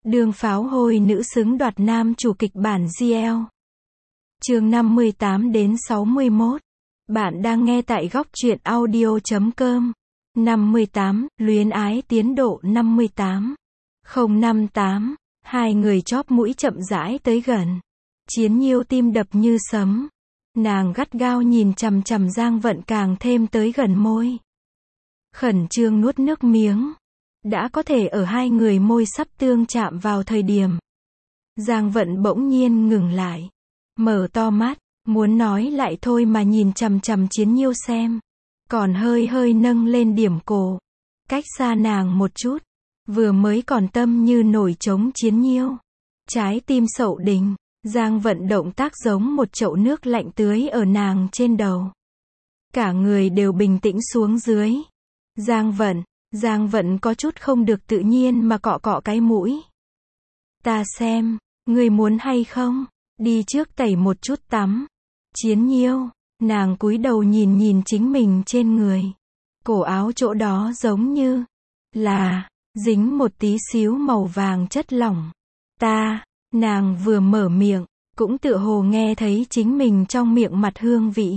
Đường pháo hôi nữ xứng đoạt nam chủ kịch bản GL. Chương 58 đến 61. Bạn đang nghe tại góc truyện audio.com. 58, luyến ái tiến độ 58. 058, hai người chóp mũi chậm rãi tới gần. Chiến Nhiêu tim đập như sấm. Nàng gắt gao nhìn chằm chằm Giang Vận càng thêm tới gần môi. Khẩn trương nuốt nước miếng. Đã có thể ở hai người môi sắp tương chạm vào thời điểm. Giang Vận bỗng nhiên ngừng lại. Mở to mắt, muốn nói lại thôi mà nhìn chằm chằm Chiến Nhiêu xem. Còn hơi hơi nâng lên điểm cổ. Cách xa nàng một chút. Vừa mới còn tâm như nổi trống Chiến Nhiêu. Trái tim sậu đình. Giang Vận động tác giống một chậu nước lạnh tưới ở nàng trên đầu. Cả người đều bình tĩnh xuống dưới. Giang Vận có chút không được tự nhiên mà cọ cọ cái mũi. Ta xem, ngươi muốn hay không? Đi trước tẩy một chút tắm. Chiến Nhiêu, nàng cúi đầu nhìn nhìn chính mình trên người. Cổ áo chỗ đó giống như là dính một tí xíu màu vàng chất lỏng. Nàng vừa mở miệng, cũng tựa hồ nghe thấy chính mình trong miệng mặt hương vị.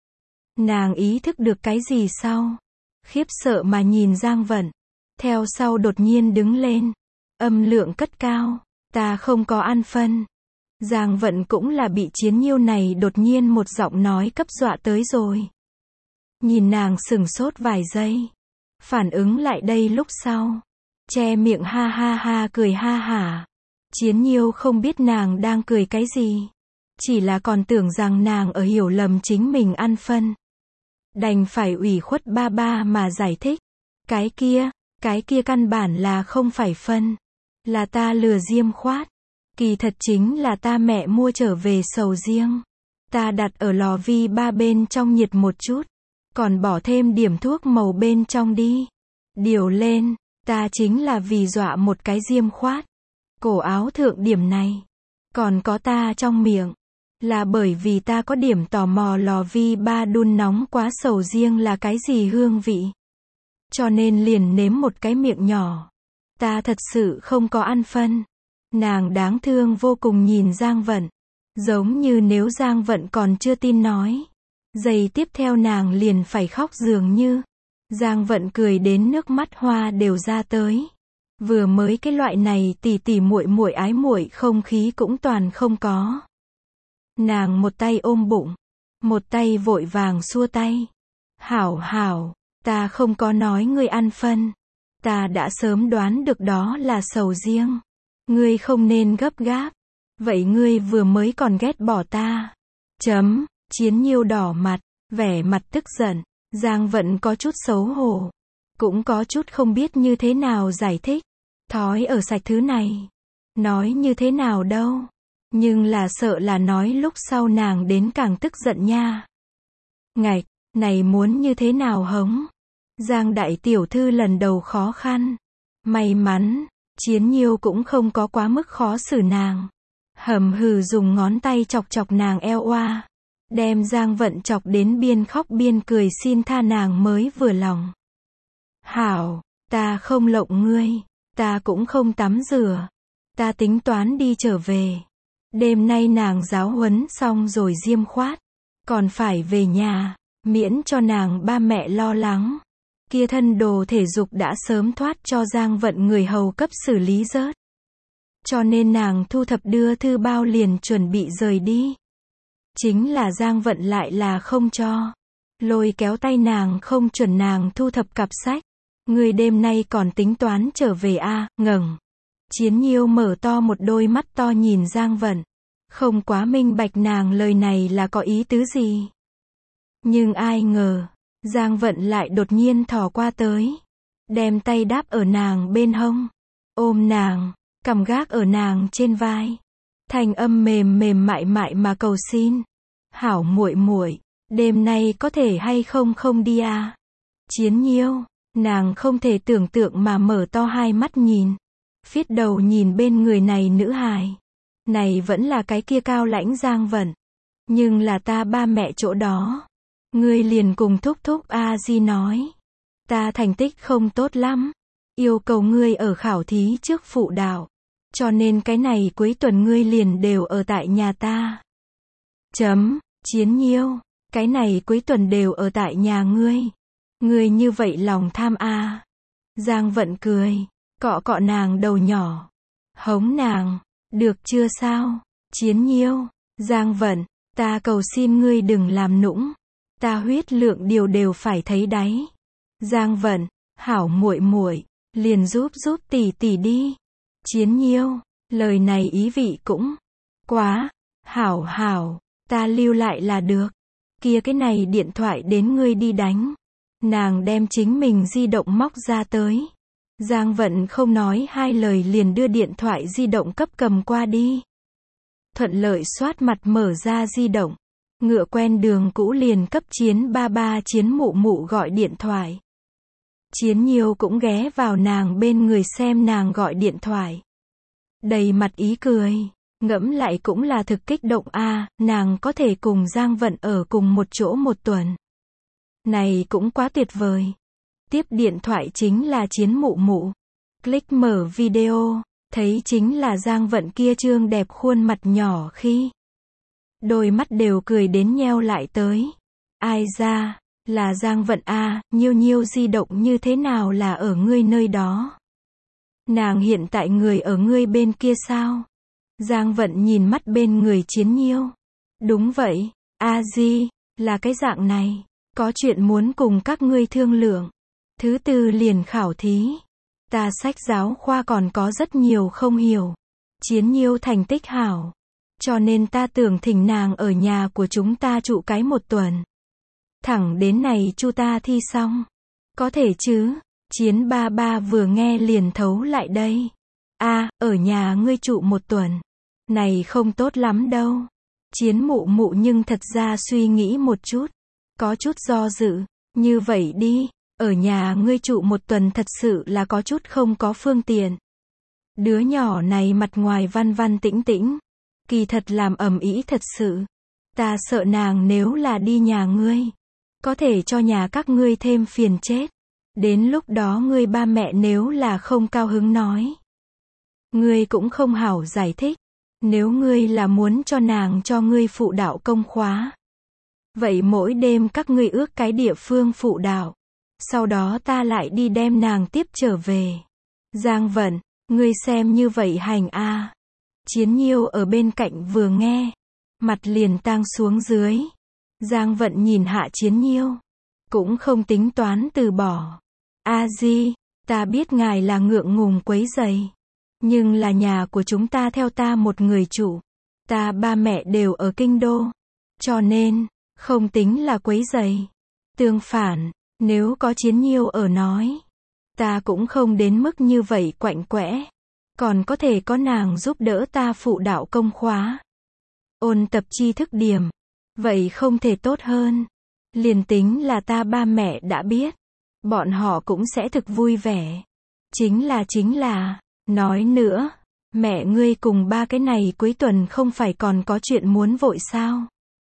Nàng ý thức được cái gì sau? Khiếp sợ mà nhìn Giang Vận. Theo sau đột nhiên đứng lên. Âm lượng cất cao. Ta không có ăn phân. Giang Vận cũng là bị Chiến Nhiêu này đột nhiên một giọng nói cấp dọa tới rồi. Nhìn nàng sửng sốt vài giây. Phản ứng lại đây lúc sau. Che miệng ha ha ha cười ha hả. Chiến Nhiêu không biết nàng đang cười cái gì. Chỉ là còn tưởng rằng nàng ở hiểu lầm chính mình ăn phân. Đành phải ủy khuất ba ba mà giải thích. Cái kia căn bản là không phải phân. Là ta lừa Diêm Khoát. Kỳ thật chính là ta mẹ mua trở về sầu riêng. Ta đặt ở lò vi ba bên trong nhiệt một chút. Còn bỏ thêm điểm thuốc màu bên trong đi. Điều lên, ta chính là vì dọa một cái Diêm Khoát. Cổ áo thượng điểm này. Còn có ta trong miệng. Là bởi vì ta có điểm tò mò lò vi ba đun nóng quá sầu riêng là cái gì hương vị. Cho nên liền nếm một cái miệng nhỏ. Ta thật sự không có ăn phân. Nàng đáng thương vô cùng nhìn Giang Vận. Giống như nếu Giang Vận còn chưa tin nói. Giây tiếp theo nàng liền phải khóc dường như. Giang Vận cười đến nước mắt hoa đều ra tới. Vừa mới cái loại này tỉ tỉ muội muội ái muội không khí cũng toàn không có. Nàng một tay ôm bụng, một tay vội vàng xua tay. Hảo, ta không có nói ngươi ăn phân. Ta đã sớm đoán được đó là sầu riêng. Ngươi không nên gấp gáp. Vậy ngươi vừa mới còn ghét bỏ ta. Chiến Nhiêu đỏ mặt, vẻ mặt tức giận. Giang Vận có chút xấu hổ. Cũng có chút không biết như thế nào giải thích. Thói ở sạch thứ này. Nói như thế nào đâu. Nhưng là sợ là nói lúc sau nàng đến càng tức giận nha. Ngạch, này muốn như thế nào hống? Giang đại tiểu thư lần đầu khó khăn. May mắn, Chiến Nhiêu cũng không có quá mức khó xử nàng. Hầm hừ dùng ngón tay chọc chọc nàng eo oa. Đem Giang Vận chọc đến biên khóc biên cười xin tha nàng mới vừa lòng. Hảo, ta không lộng ngươi. Ta cũng không tắm rửa. Ta tính toán đi trở về. Đêm nay nàng giáo huấn xong rồi Diêm Khoát. Còn phải về nhà. Miễn cho nàng ba mẹ lo lắng. Kia thân đồ thể dục đã sớm thoát cho Giang Vận người hầu cấp xử lý rớt. Cho nên nàng thu thập đưa thư bao liền chuẩn bị rời đi. Chính là Giang Vận lại là không cho. Lôi kéo tay nàng không chuẩn nàng thu thập cặp sách. Người đêm nay còn tính toán trở về a? Ngẩng. Chiến Nhiêu mở to một đôi mắt to nhìn Giang Vận. Không quá minh bạch nàng lời này là có ý tứ gì. Nhưng ai ngờ, Giang Vận lại đột nhiên thò qua tới. Đem tay đáp ở nàng bên hông. Ôm nàng, cầm gác ở nàng trên vai. Thanh âm mềm mềm mại mại mà cầu xin. Hảo muội muội, đêm nay có thể hay không đi à? Chiến Nhiêu, nàng không thể tưởng tượng mà mở to hai mắt nhìn. Phiết đầu nhìn bên người này nữ hài. Này vẫn là cái kia cao lãnh Giang Vận. Nhưng là ta ba mẹ chỗ đó. Ngươi liền cùng thúc thúc a di nói. Ta thành tích không tốt lắm. Yêu cầu ngươi ở khảo thí trước phụ đạo. Cho nên cái này cuối tuần ngươi liền đều ở tại nhà ta. Chiến Nhiêu, cái này cuối tuần đều ở tại nhà ngươi. Ngươi như vậy lòng tham à. Giang Vận cười, cọ cọ nàng đầu nhỏ. Hống nàng, được chưa sao? Chiến Nhiêu, Giang Vận, ta cầu xin ngươi đừng làm nũng. Ta huyết lượng điều đều phải thấy đáy. Giang Vận, hảo muội muội, liền giúp tỷ tỷ đi. Chiến Nhiêu, lời này ý vị cũng quá. Hảo, ta lưu lại là được. Kia cái này điện thoại đến ngươi đi đánh. Nàng đem chính mình di động móc ra tới. Giang Vận không nói hai lời liền đưa điện thoại di động cấp cầm qua đi. Thuận lợi soát mặt mở ra di động. Ngựa quen đường cũ liền cấp Chiến ba ba Chiến mụ mụ gọi điện thoại. Chiến Nhiêu cũng ghé vào nàng bên người xem nàng gọi điện thoại. Đầy mặt ý cười, ngẫm lại cũng là thực kích động a, nàng có thể cùng Giang Vận ở cùng một chỗ một tuần. Này cũng quá tuyệt vời. Tiếp điện thoại chính là Chiến mụ mụ. Click mở video, thấy chính là Giang Vận kia trương đẹp khuôn mặt nhỏ khi. Đôi mắt đều cười đến nheo lại tới. Ai ra, là Giang Vận a, Nhiêu di động như thế nào là ở ngươi nơi đó? Nàng hiện tại người ở ngươi bên kia sao? Giang Vận nhìn mắt bên người Chiến Nhiêu. Đúng vậy, a di, là cái dạng này. Có chuyện muốn cùng các ngươi thương lượng. Thứ tư liền khảo thí. Ta sách giáo khoa còn có rất nhiều không hiểu. Chiến Nhiêu thành tích hảo. Cho nên ta tưởng thỉnh nàng ở nhà của chúng ta trụ cái một tuần. Thẳng đến này chu ta thi xong. Có thể chứ? Chiến ba ba vừa nghe liền thấu lại đây. A, ở nhà ngươi trụ một tuần. Này không tốt lắm đâu. Chiến mụ mụ nhưng thật ra suy nghĩ một chút. Có chút do dự. Như vậy đi, ở nhà ngươi trụ một tuần thật sự là có chút không có phương tiện. Đứa nhỏ này mặt ngoài văn văn tĩnh tĩnh. Kỳ thật làm ầm ĩ thật sự. Ta sợ nàng nếu là đi nhà ngươi. Có thể cho nhà các ngươi thêm phiền chết. Đến lúc đó ngươi ba mẹ nếu là không cao hứng nói. Ngươi cũng không hảo giải thích. Nếu ngươi là muốn cho nàng cho ngươi phụ đạo công khóa. Vậy mỗi đêm các ngươi ước cái địa phương phụ đạo. Sau đó ta lại đi đem nàng tiếp trở về. Giang Vận, ngươi xem như vậy hành a. Chiến Nhiêu ở bên cạnh vừa nghe. Mặt liền tang xuống dưới. Giang Vận nhìn hạ Chiến Nhiêu. Cũng không tính toán từ bỏ. A di, ta biết ngài là ngượng ngùng quấy rầy. Nhưng là nhà của chúng ta theo ta một người chủ. Ta ba mẹ đều ở kinh đô. Cho nên, không tính là quấy rầy. Tương phản, nếu có Chiến Nhiêu ở nói. Ta cũng không đến mức như vậy quạnh quẽ. Còn có thể có nàng giúp đỡ ta phụ đạo công khóa. Ôn tập tri thức điểm. Vậy không thể tốt hơn. Liền tính là ta ba mẹ đã biết. Bọn họ cũng sẽ thực vui vẻ. Chính là, nói nữa, mẹ ngươi cùng ba cái này cuối tuần không phải còn có chuyện muốn vội sao?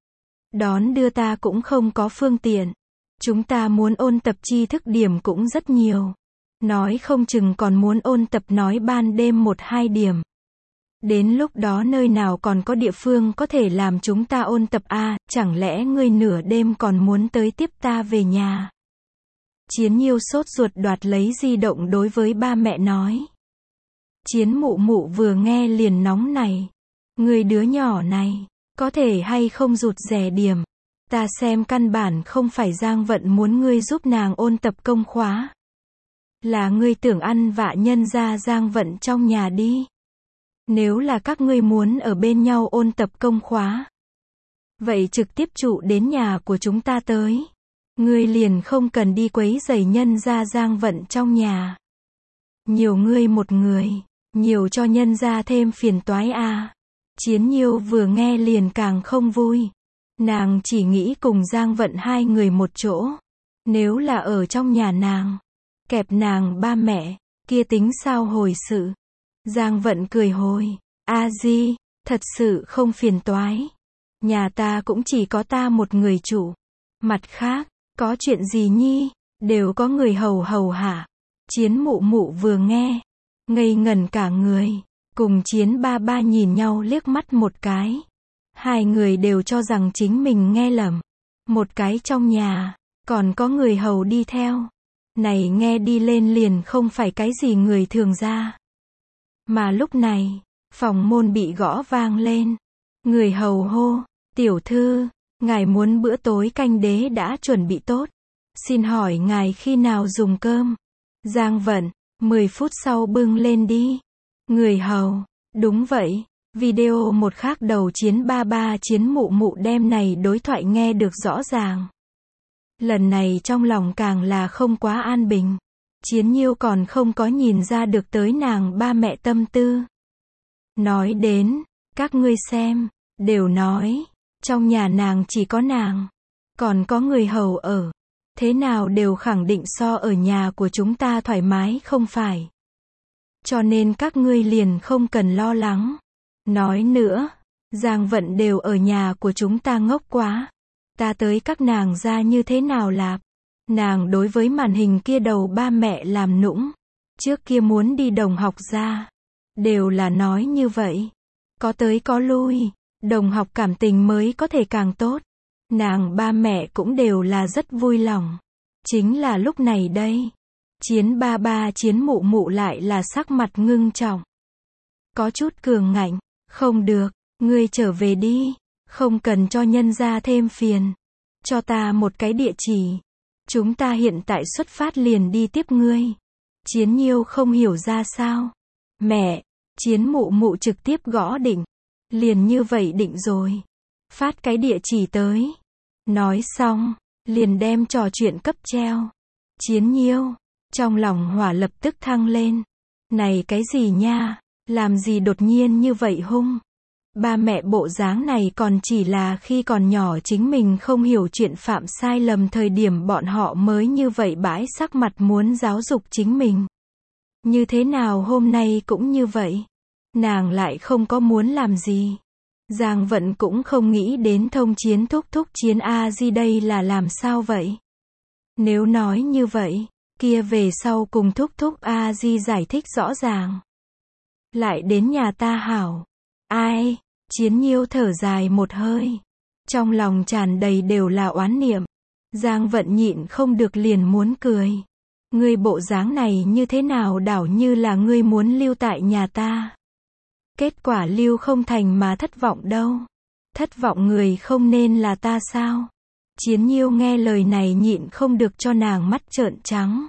Đón đưa ta cũng không có phương tiện. Chúng ta muốn ôn tập tri thức điểm cũng rất nhiều. Nói không chừng còn muốn ôn tập nói ban đêm 1-2 điểm. Đến lúc đó nơi nào còn có địa phương có thể làm chúng ta ôn tập a, chẳng lẽ ngươi nửa đêm còn muốn tới tiếp ta về nhà? Chiến Nhiêu sốt ruột đoạt lấy di động đối với ba mẹ nói. Chiến mụ mụ vừa nghe liền nóng này. Người đứa nhỏ này, có thể hay không rụt rè điểm. Ta xem căn bản không phải Giang Vận muốn ngươi giúp nàng ôn tập công khóa. Là ngươi tưởng ăn vạ nhân ra Giang Vận trong nhà đi. Nếu là các ngươi muốn ở bên nhau ôn tập công khóa. Vậy trực tiếp trụ đến nhà của chúng ta tới. Ngươi liền không cần đi quấy rầy nhân ra Giang Vận trong nhà. Nhiều ngươi một người, nhiều cho nhân ra thêm phiền toái a. Chiến Nhiêu vừa nghe liền càng không vui. Nàng chỉ nghĩ cùng Giang Vận hai người một chỗ. Nếu là ở trong nhà nàng, kẹp nàng ba mẹ, kia tính sao hồi sự. Giang Vận cười hồi. A di, thật sự không phiền toái. Nhà ta cũng chỉ có ta một người chủ. Mặt khác, có chuyện gì nhi, đều có người hầu hả. Chiến mụ mụ vừa nghe, ngây ngẩn cả người. Cùng Chiến ba ba nhìn nhau liếc mắt một cái. Hai người đều cho rằng chính mình nghe lầm. Một cái trong nhà, còn có người hầu đi theo. Này nghe đi lên liền không phải cái gì người thường ra. Mà lúc này, phòng môn bị gõ vang lên. Người hầu hô, tiểu thư, ngài muốn bữa tối canh đế đã chuẩn bị tốt. Xin hỏi ngài khi nào dùng cơm? Giang Vận, 10 phút sau bưng lên đi. Người hầu, đúng vậy. Video một khác đầu Chiến ba ba Chiến mụ mụ đem này đối thoại nghe được rõ ràng. Lần này trong lòng càng là không quá an bình. Chiến Nhiêu còn không có nhìn ra được tới nàng ba mẹ tâm tư. Nói đến, các ngươi xem, đều nói, trong nhà nàng chỉ có nàng, còn có người hầu ở. Thế nào đều khẳng định so ở nhà của chúng ta thoải mái không phải. Cho nên các ngươi liền không cần lo lắng. Nói nữa, Giang Vận đều ở nhà của chúng ta ngốc quá. Ta tới các nàng ra như thế nào lạp? Nàng đối với màn hình kia đầu ba mẹ làm nũng. Trước kia muốn đi đồng học ra. Đều là nói như vậy. Có tới có lui. Đồng học cảm tình mới có thể càng tốt. Nàng ba mẹ cũng đều là rất vui lòng. Chính là lúc này đây. Chiến ba ba Chiến mụ mụ lại là sắc mặt ngưng trọng. Có chút cường ngạnh. Không được, ngươi trở về đi. Không cần cho nhân gia thêm phiền. Cho ta một cái địa chỉ. Chúng ta hiện tại xuất phát liền đi tiếp ngươi. Chiến Nhiêu không hiểu ra sao. Mẹ, Chiến mụ mụ trực tiếp gõ định. Liền như vậy định rồi. Phát cái địa chỉ tới. Nói xong, liền đem trò chuyện cấp treo. Chiến Nhiêu, trong lòng hỏa lập tức thăng lên. Này cái gì nha, làm gì đột nhiên như vậy hung. Ba mẹ bộ dáng này còn chỉ là khi còn nhỏ chính mình không hiểu chuyện phạm sai lầm thời điểm bọn họ mới như vậy bãi sắc mặt muốn giáo dục chính mình. Như thế nào hôm nay cũng như vậy. Nàng lại không có muốn làm gì. Giang Vận cũng không nghĩ đến thông Chiến thúc thúc Chiến a di đây là làm sao vậy. Nếu nói như vậy, kia về sau cùng thúc thúc a di giải thích rõ ràng. Lại đến nhà ta hảo. Ai? Chiến Nhiêu thở dài một hơi. Trong lòng tràn đầy đều là oán niệm. Giang Vận nhịn không được liền muốn cười. Ngươi bộ dáng này như thế nào đảo như là ngươi muốn lưu tại nhà ta. Kết quả lưu không thành mà thất vọng đâu. Thất vọng người không nên là ta sao? Chiến Nhiêu nghe lời này nhịn không được cho nàng mắt trợn trắng.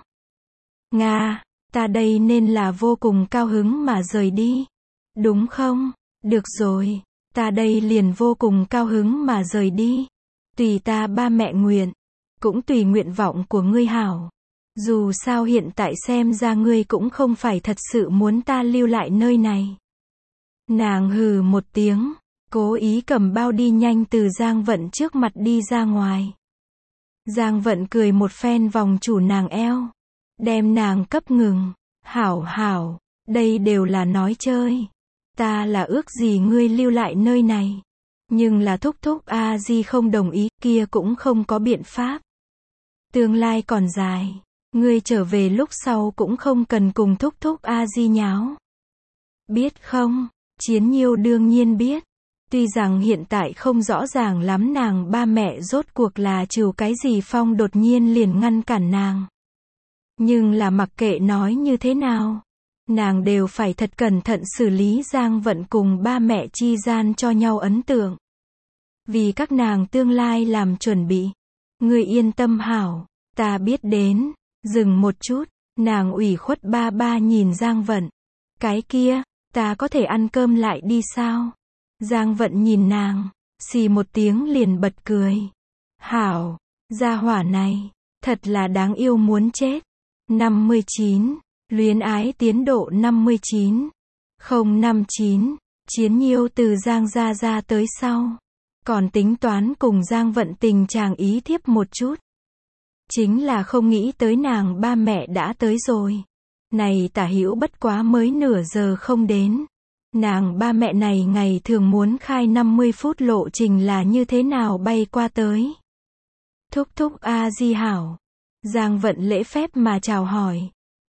Nga, ta đây nên là vô cùng cao hứng mà rời đi. Đúng không? Được rồi, ta đây liền vô cùng cao hứng mà rời đi. Tùy ta ba mẹ nguyện, cũng tùy nguyện vọng của ngươi hảo. Dù sao hiện tại xem ra ngươi cũng không phải thật sự muốn ta lưu lại nơi này. Nàng hừ một tiếng, cố ý cầm bao đi nhanh từ Giang Vận trước mặt đi ra ngoài. Giang Vận cười một phen vòng chủ nàng eo, đem nàng cấp ngừng. Hảo hảo, đây đều là nói chơi. Ta là ước gì ngươi lưu lại nơi này. Nhưng là thúc thúc a di không đồng ý, kia cũng không có biện pháp. Tương lai còn dài, ngươi trở về lúc sau cũng không cần cùng thúc thúc a di nháo. Biết không? Chiến Nhiêu đương nhiên biết. Tuy rằng hiện tại không rõ ràng lắm nàng ba mẹ rốt cuộc là trừ cái gì phong đột nhiên liền ngăn cản nàng. Nhưng là mặc kệ nói như thế nào, nàng đều phải thật cẩn thận xử lý Giang Vận cùng ba mẹ chi gian cho nhau ấn tượng. Vì các nàng tương lai làm chuẩn bị. Ngươi yên tâm hảo, ta biết đến. Dừng một chút, nàng ủy khuất ba ba nhìn Giang Vận. Cái kia, ta có thể ăn cơm lại đi sao? Giang Vận nhìn nàng, xì một tiếng liền bật cười. Hảo, gia hỏa này, thật là đáng yêu muốn chết. 59, luyến ái tiến độ 59. 059, Chiến Nhiêu từ Giang gia ra tới sau. Còn tính toán cùng Giang Vận tình chàng ý thiếp một chút. Chính là không nghĩ tới nàng ba mẹ đã tới rồi. Này tả hữu bất quá mới nửa giờ không đến. Nàng ba mẹ này ngày thường muốn khai 50 phút lộ trình là như thế nào bay qua tới. Thúc thúc a di hảo. Giang Vận lễ phép mà chào hỏi.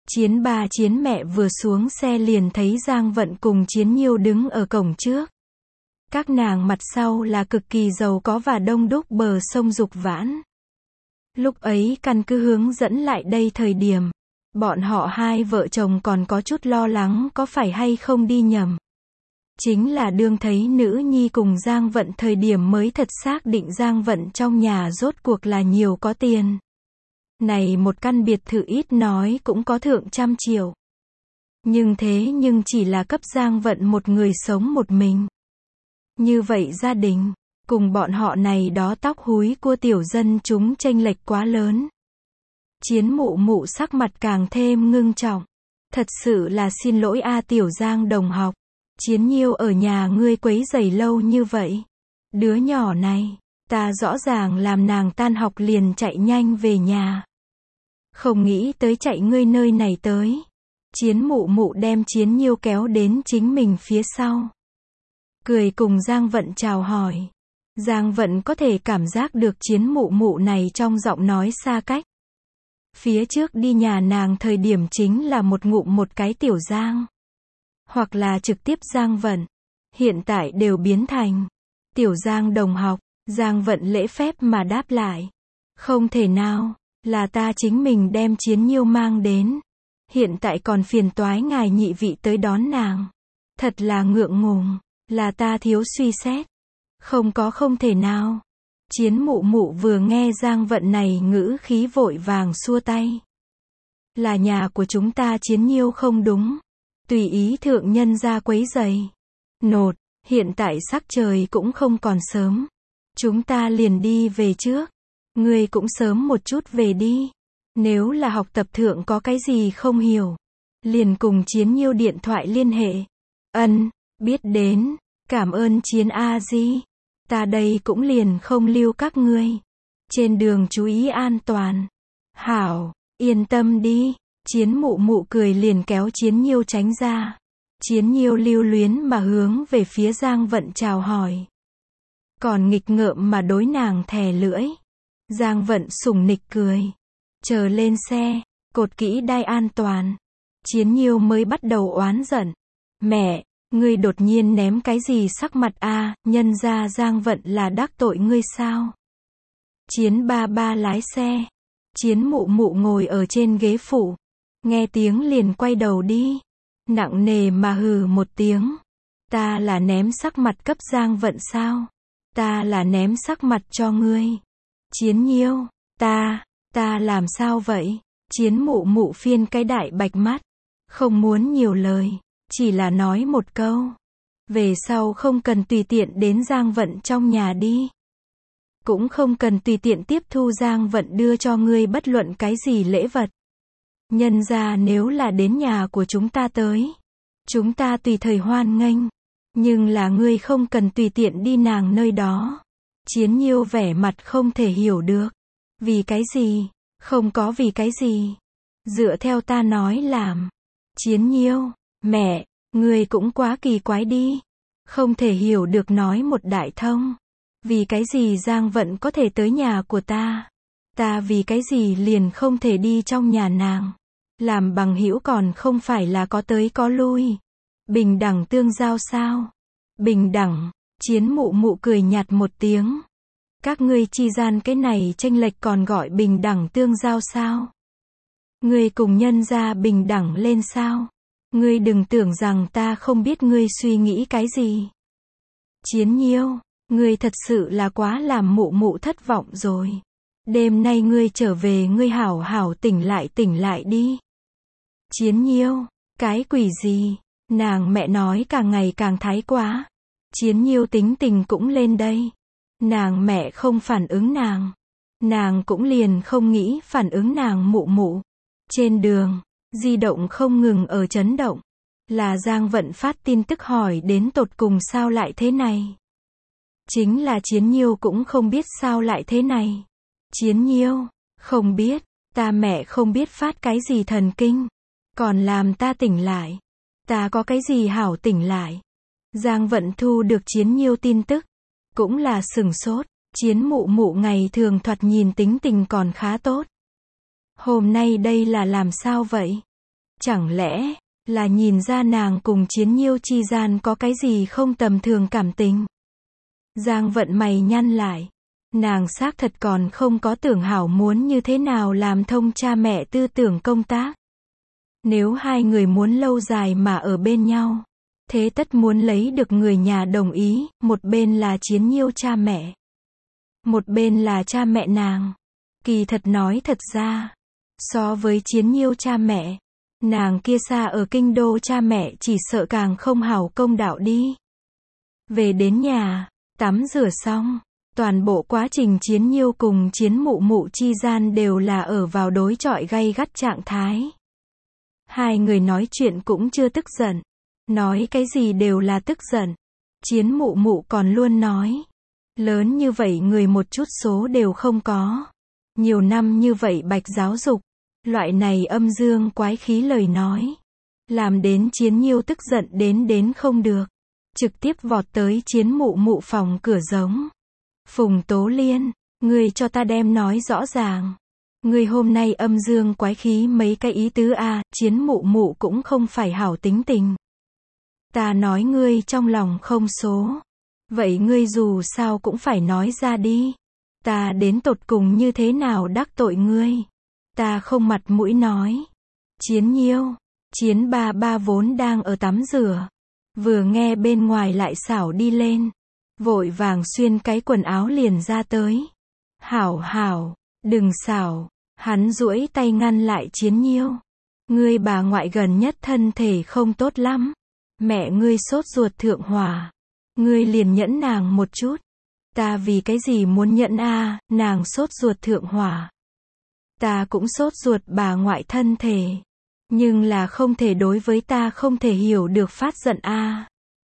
Chiến ba Chiến mẹ vừa xuống xe liền thấy Giang Vận cùng Chiến Nhiêu đứng ở cổng trước. Các nàng mặt sau là cực kỳ giàu có và đông đúc bờ sông Dục Vãn. Lúc ấy căn cứ hướng dẫn lại đây thời điểm, bọn họ hai vợ chồng còn có chút lo lắng có phải hay không đi nhầm. Chính là đương thấy nữ nhi cùng Giang Vận thời điểm mới thật xác định Giang Vận trong nhà rốt cuộc là nhiều có tiền. Này một căn biệt thự ít nói cũng có thượng trăm triệu. Nhưng chỉ là cấp Giang Vận một người sống một mình. Như vậy gia đình, cùng bọn họ này đó tóc húi của tiểu dân chúng chênh lệch quá lớn. Chiến mụ mụ sắc mặt càng thêm ngưng trọng. Thật sự là xin lỗi a tiểu Giang đồng học. Chiến Nhiêu ở nhà ngươi quấy rầy lâu như vậy. Đứa nhỏ này, ta rõ ràng làm nàng tan học liền chạy nhanh về nhà. Không nghĩ tới chạy ngươi nơi này tới. Chiến mụ mụ đem Chiến Nhiêu kéo đến chính mình phía sau. Cười cùng Giang Vận chào hỏi. Giang Vận có thể cảm giác được Chiến mụ mụ này trong giọng nói xa cách. Phía trước đi nhà nàng thời điểm chính là một ngụm một cái tiểu Giang. Hoặc là trực tiếp Giang Vận. Hiện tại đều biến thành tiểu Giang đồng học. Giang Vận lễ phép mà đáp lại. Không thể nào, là ta chính mình đem Chiến Nhiêu mang đến. Hiện tại còn phiền toái ngài nhị vị tới đón nàng. Thật là ngượng ngùng, là ta thiếu suy xét. Không thể nào. Chiến mụ mụ vừa nghe Giang Vận này ngữ khí vội vàng xua tay. Là nhà của chúng ta Chiến Nhiêu không đúng. Tùy ý thượng nhân ra quấy rầy. Nột, hiện tại sắc trời cũng không còn sớm. Chúng ta liền đi về trước. Ngươi cũng sớm một chút về đi. Nếu là học tập thượng có cái gì không hiểu, liền cùng Chiến Nhiêu điện thoại liên hệ. Ân, biết đến, cảm ơn Chiến a di. Ta đây cũng liền không lưu các ngươi. Trên đường chú ý an toàn. Hảo, yên tâm đi. Chiến mụ mụ cười liền kéo Chiến Nhiêu tránh ra. Chiến Nhiêu lưu luyến mà hướng về phía Giang Vận chào hỏi. Còn nghịch ngợm mà đối nàng thè lưỡi. Giang Vận sủng nịch cười. Chờ lên xe, cột kỹ đai an toàn. Chiến Nhiêu mới bắt đầu oán giận. Mẹ, ngươi đột nhiên ném cái gì sắc mặt a, nhân ra Giang Vận là đắc tội ngươi sao? Chiến ba ba lái xe. Chiến mụ mụ ngồi ở trên ghế phụ. Nghe tiếng liền quay đầu đi. Nặng nề mà hừ một tiếng. Ta là ném sắc mặt cấp Giang Vận sao? Ta là ném sắc mặt cho ngươi. Chiến Nhiêu, ta làm sao vậy? Chiến mụ mụ phiên cái đại bạch mắt. Không muốn nhiều lời, chỉ là nói một câu. Về sau không cần tùy tiện đến Giang Vận trong nhà đi. Cũng không cần tùy tiện tiếp thu Giang Vận đưa cho ngươi bất luận cái gì lễ vật. Nhân ra nếu là đến nhà của chúng ta tới, chúng ta tùy thời hoan nghênh. Nhưng là ngươi không cần tùy tiện đi nàng nơi đó. Chiến Nhiêu vẻ mặt không thể hiểu được. Vì cái gì? Không có vì cái gì. Dựa theo ta nói làm. Chiến Nhiêu, mẹ, ngươi cũng quá kỳ quái đi. Không thể hiểu được nói một đại thông. Vì cái gì Giang Vận có thể tới nhà của ta? Ta vì cái gì liền không thể đi trong nhà nàng? Làm bằng hữu còn không phải là có tới có lui. Bình đẳng tương giao sao? Bình đẳng, Chiến mụ mụ cười nhạt một tiếng. Các ngươi chi gian cái này chênh lệch còn gọi bình đẳng tương giao sao? Ngươi cùng nhân gia bình đẳng lên sao? Ngươi đừng tưởng rằng ta không biết ngươi suy nghĩ cái gì. Chiến Nhiêu, ngươi thật sự là quá làm mụ mụ thất vọng rồi. Đêm nay ngươi trở về ngươi hảo hảo tỉnh lại đi. Chiến Nhiêu, cái quỷ gì? Nàng mẹ nói càng ngày càng thái quá. Chiến Nhiêu tính tình cũng lên đây. Nàng mẹ không phản ứng nàng cũng liền không nghĩ phản ứng nàng mụ mụ. Trên đường, di động không ngừng ở chấn động. Là Giang Vận phát tin tức hỏi đến tột cùng sao lại thế này. Chính là Chiến Nhiêu cũng không biết sao lại thế này. Chiến Nhiêu, không biết, ta mẹ không biết phát cái gì thần kinh. Còn làm ta tỉnh lại. Ta có cái gì hảo tỉnh lại. Giang Vận thu được Chiến Nhiêu tin tức. Cũng là sửng sốt. Chiến mụ mụ ngày thường thoạt nhìn tính tình còn khá tốt. Hôm nay đây là làm sao vậy? Chẳng lẽ là nhìn ra nàng cùng Chiến Nhiêu chi gian có cái gì không tầm thường cảm tình? Giang Vận mày nhăn lại. Nàng xác thật còn không có tưởng hảo muốn như thế nào làm thông cha mẹ tư tưởng công tác. Nếu hai người muốn lâu dài mà ở bên nhau, thế tất muốn lấy được người nhà đồng ý, một bên là Chiến Nhiêu cha mẹ, một bên là cha mẹ nàng. Kỳ thật nói thật ra, so với Chiến Nhiêu cha mẹ, nàng kia xa ở kinh đô cha mẹ chỉ sợ càng không hảo công đạo đi. Về đến nhà, tắm rửa xong, toàn bộ quá trình Chiến Nhiêu cùng Chiến Mụ Mụ chi gian đều là ở vào đối chọi gay gắt trạng thái. Hai người nói chuyện cũng chưa tức giận, nói cái gì đều là tức giận. Chiến Mụ Mụ còn luôn nói, lớn như vậy người một chút số đều không có. Nhiều năm như vậy bạch giáo dục, loại này âm dương quái khí lời nói, làm đến Chiến Nhiêu tức giận đến không được, trực tiếp vọt tới Chiến Mụ Mụ phòng cửa giống. Phùng Tố Liên, ngươi cho ta đem nói rõ ràng. Ngươi hôm nay âm dương quái khí mấy cái ý tứ a, Chiến Mụ Mụ cũng không phải hảo tính tình. Ta nói ngươi trong lòng không số. Vậy ngươi dù sao cũng phải nói ra đi. Ta đến tột cùng như thế nào đắc tội ngươi? Ta không mặt mũi nói. Chiến Nhiêu, Chiến ba ba vốn đang ở tắm rửa, vừa nghe bên ngoài lại xảo đi lên, vội vàng xuyên cái quần áo liền ra tới. Hảo hảo, đừng xảo. Hắn duỗi tay ngăn lại Chiến Nhiêu. Ngươi bà ngoại gần nhất thân thể không tốt lắm. Mẹ ngươi sốt ruột thượng hỏa. Ngươi liền nhẫn nàng một chút. Ta vì cái gì muốn nhẫn a, nàng sốt ruột thượng hỏa. Ta cũng sốt ruột bà ngoại thân thể. Nhưng là không thể đối với ta không thể hiểu được phát giận a.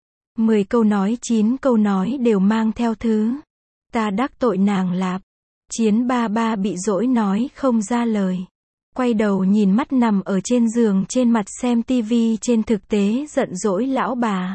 10 câu nói 9 câu nói đều mang theo thứ. Ta đắc tội nàng lạp. Chiến ba ba bị dỗi nói không ra lời. Quay đầu nhìn mắt nằm ở trên giường trên mặt xem tivi trên thực tế giận dỗi lão bà.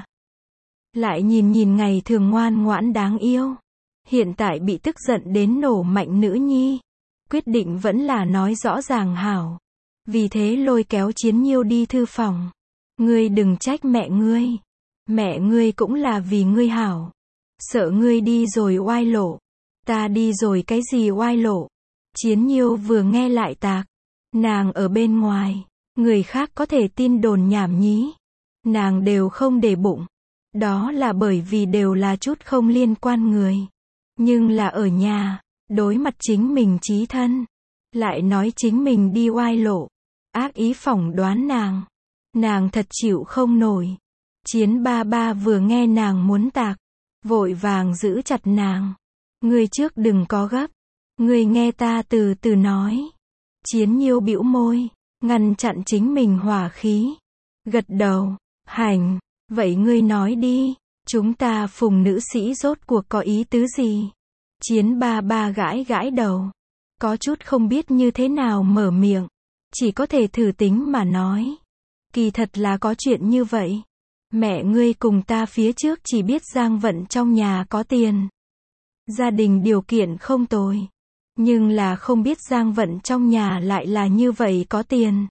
Lại nhìn ngày thường ngoan ngoãn đáng yêu. Hiện tại bị tức giận đến nổ mạnh nữ nhi. Quyết định vẫn là nói rõ ràng hảo. Vì thế lôi kéo Chiến Nhiêu đi thư phòng. Ngươi đừng trách mẹ ngươi. Mẹ ngươi cũng là vì ngươi hảo. Sợ ngươi đi rồi oai lộ. Ta đi rồi cái gì oai lộ? Chiến Nhiêu vừa nghe lại tạc. Nàng ở bên ngoài, người khác có thể tin đồn nhảm nhí. Nàng đều không để bụng. Đó là bởi vì đều là chút không liên quan người. Nhưng là ở nhà, đối mặt chính mình chí thân. Lại nói chính mình đi oai lộ. Ác ý phỏng đoán nàng. Nàng thật chịu không nổi. Chiến ba ba vừa nghe nàng muốn tạc, vội vàng giữ chặt nàng. Ngươi trước đừng có gấp. Ngươi nghe ta từ từ nói. Chiến Nhiêu bĩu môi, ngăn chặn chính mình hỏa khí. Gật đầu, hành, vậy ngươi nói đi, chúng ta Phùng nữ sĩ rốt cuộc có ý tứ gì? Chiến ba ba gãi gãi đầu, có chút không biết như thế nào mở miệng, chỉ có thể thử tính mà nói. Kỳ thật là có chuyện như vậy. Mẹ ngươi cùng ta phía trước chỉ biết Giang Vận trong nhà có tiền. Gia đình điều kiện không tồi. Nhưng là không biết Giang Vận trong nhà lại là như vậy có tiền.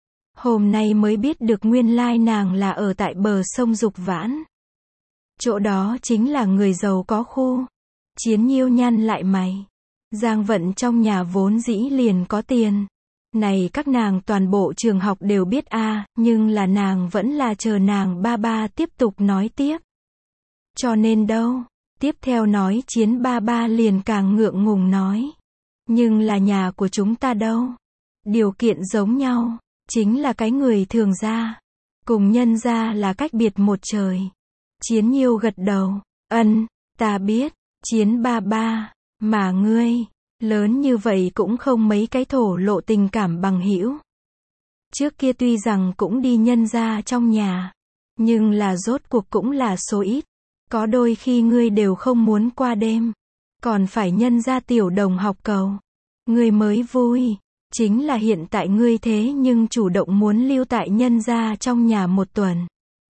Hôm nay mới biết được nguyên lai nàng là ở tại bờ sông Dục Vãn. Chỗ đó chính là người giàu có khu. Chiến Nhiêu nhăn lại mày. Giang Vận trong nhà vốn dĩ liền có tiền. Này các nàng toàn bộ trường học đều biết a, nhưng là nàng vẫn là chờ nàng ba ba tiếp tục nói tiếp. Cho nên đâu? Tiếp theo nói Chiến ba ba liền càng ngượng ngùng nói. Nhưng là nhà của chúng ta đâu? Điều kiện giống nhau, chính là cái người thường gia. Cùng nhân gia là cách biệt một trời. Chiến Nhiêu gật đầu. Ta biết. Chiến ba ba, mà ngươi, lớn như vậy cũng không mấy cái thổ lộ tình cảm bằng hữu. Trước kia tuy rằng cũng đi nhân gia trong nhà, nhưng là rốt cuộc cũng là số ít. Có đôi khi ngươi đều không muốn qua đêm, còn phải nhân gia tiểu đồng học cầu. Ngươi mới vui, chính là hiện tại ngươi thế nhưng chủ động muốn lưu tại nhân gia trong nhà một tuần.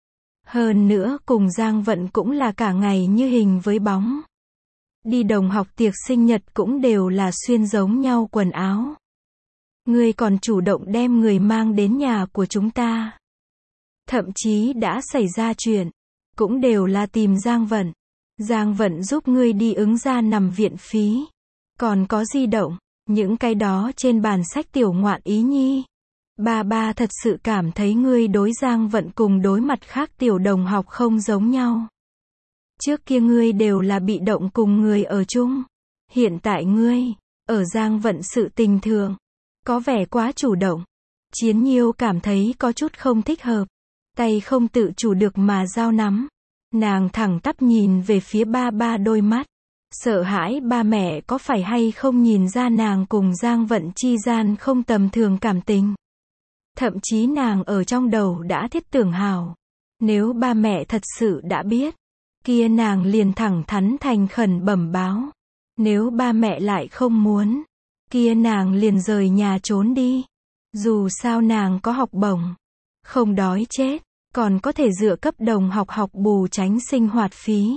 Hơn nữa cùng Giang Vận cũng là cả ngày như hình với bóng. Đi đồng học tiệc sinh nhật cũng đều là xuyên giống nhau quần áo. Ngươi còn chủ động đem người mang đến nhà của chúng ta. Thậm chí đã xảy ra chuyện, cũng đều là tìm Giang Vận. Giang Vận giúp ngươi đi ứng ra nằm viện phí. Còn có di động, những cái đó trên bàn sách tiểu ngoạn ý nhi. Ba thật sự cảm thấy ngươi đối Giang Vận cùng đối mặt khác tiểu đồng học không giống nhau. Trước kia ngươi đều là bị động cùng người ở chung. Hiện tại ngươi, ở Giang Vận sự tình thường, có vẻ quá chủ động. Chiến Nhiêu cảm thấy có chút không thích hợp. Tay không tự chủ được mà giao nắm. Nàng thẳng tắp nhìn về phía ba đôi mắt. Sợ hãi ba mẹ có phải hay không nhìn ra nàng cùng Giang Vận chi gian không tầm thường cảm tình. Thậm chí nàng ở trong đầu đã thiết tưởng hào. Nếu ba mẹ thật sự đã biết, kia nàng liền thẳng thắn thành khẩn bẩm báo. Nếu ba mẹ lại không muốn, kia nàng liền rời nhà trốn đi. Dù sao nàng có học bổng, không đói chết, còn có thể dựa cấp đồng học bù tránh sinh hoạt phí.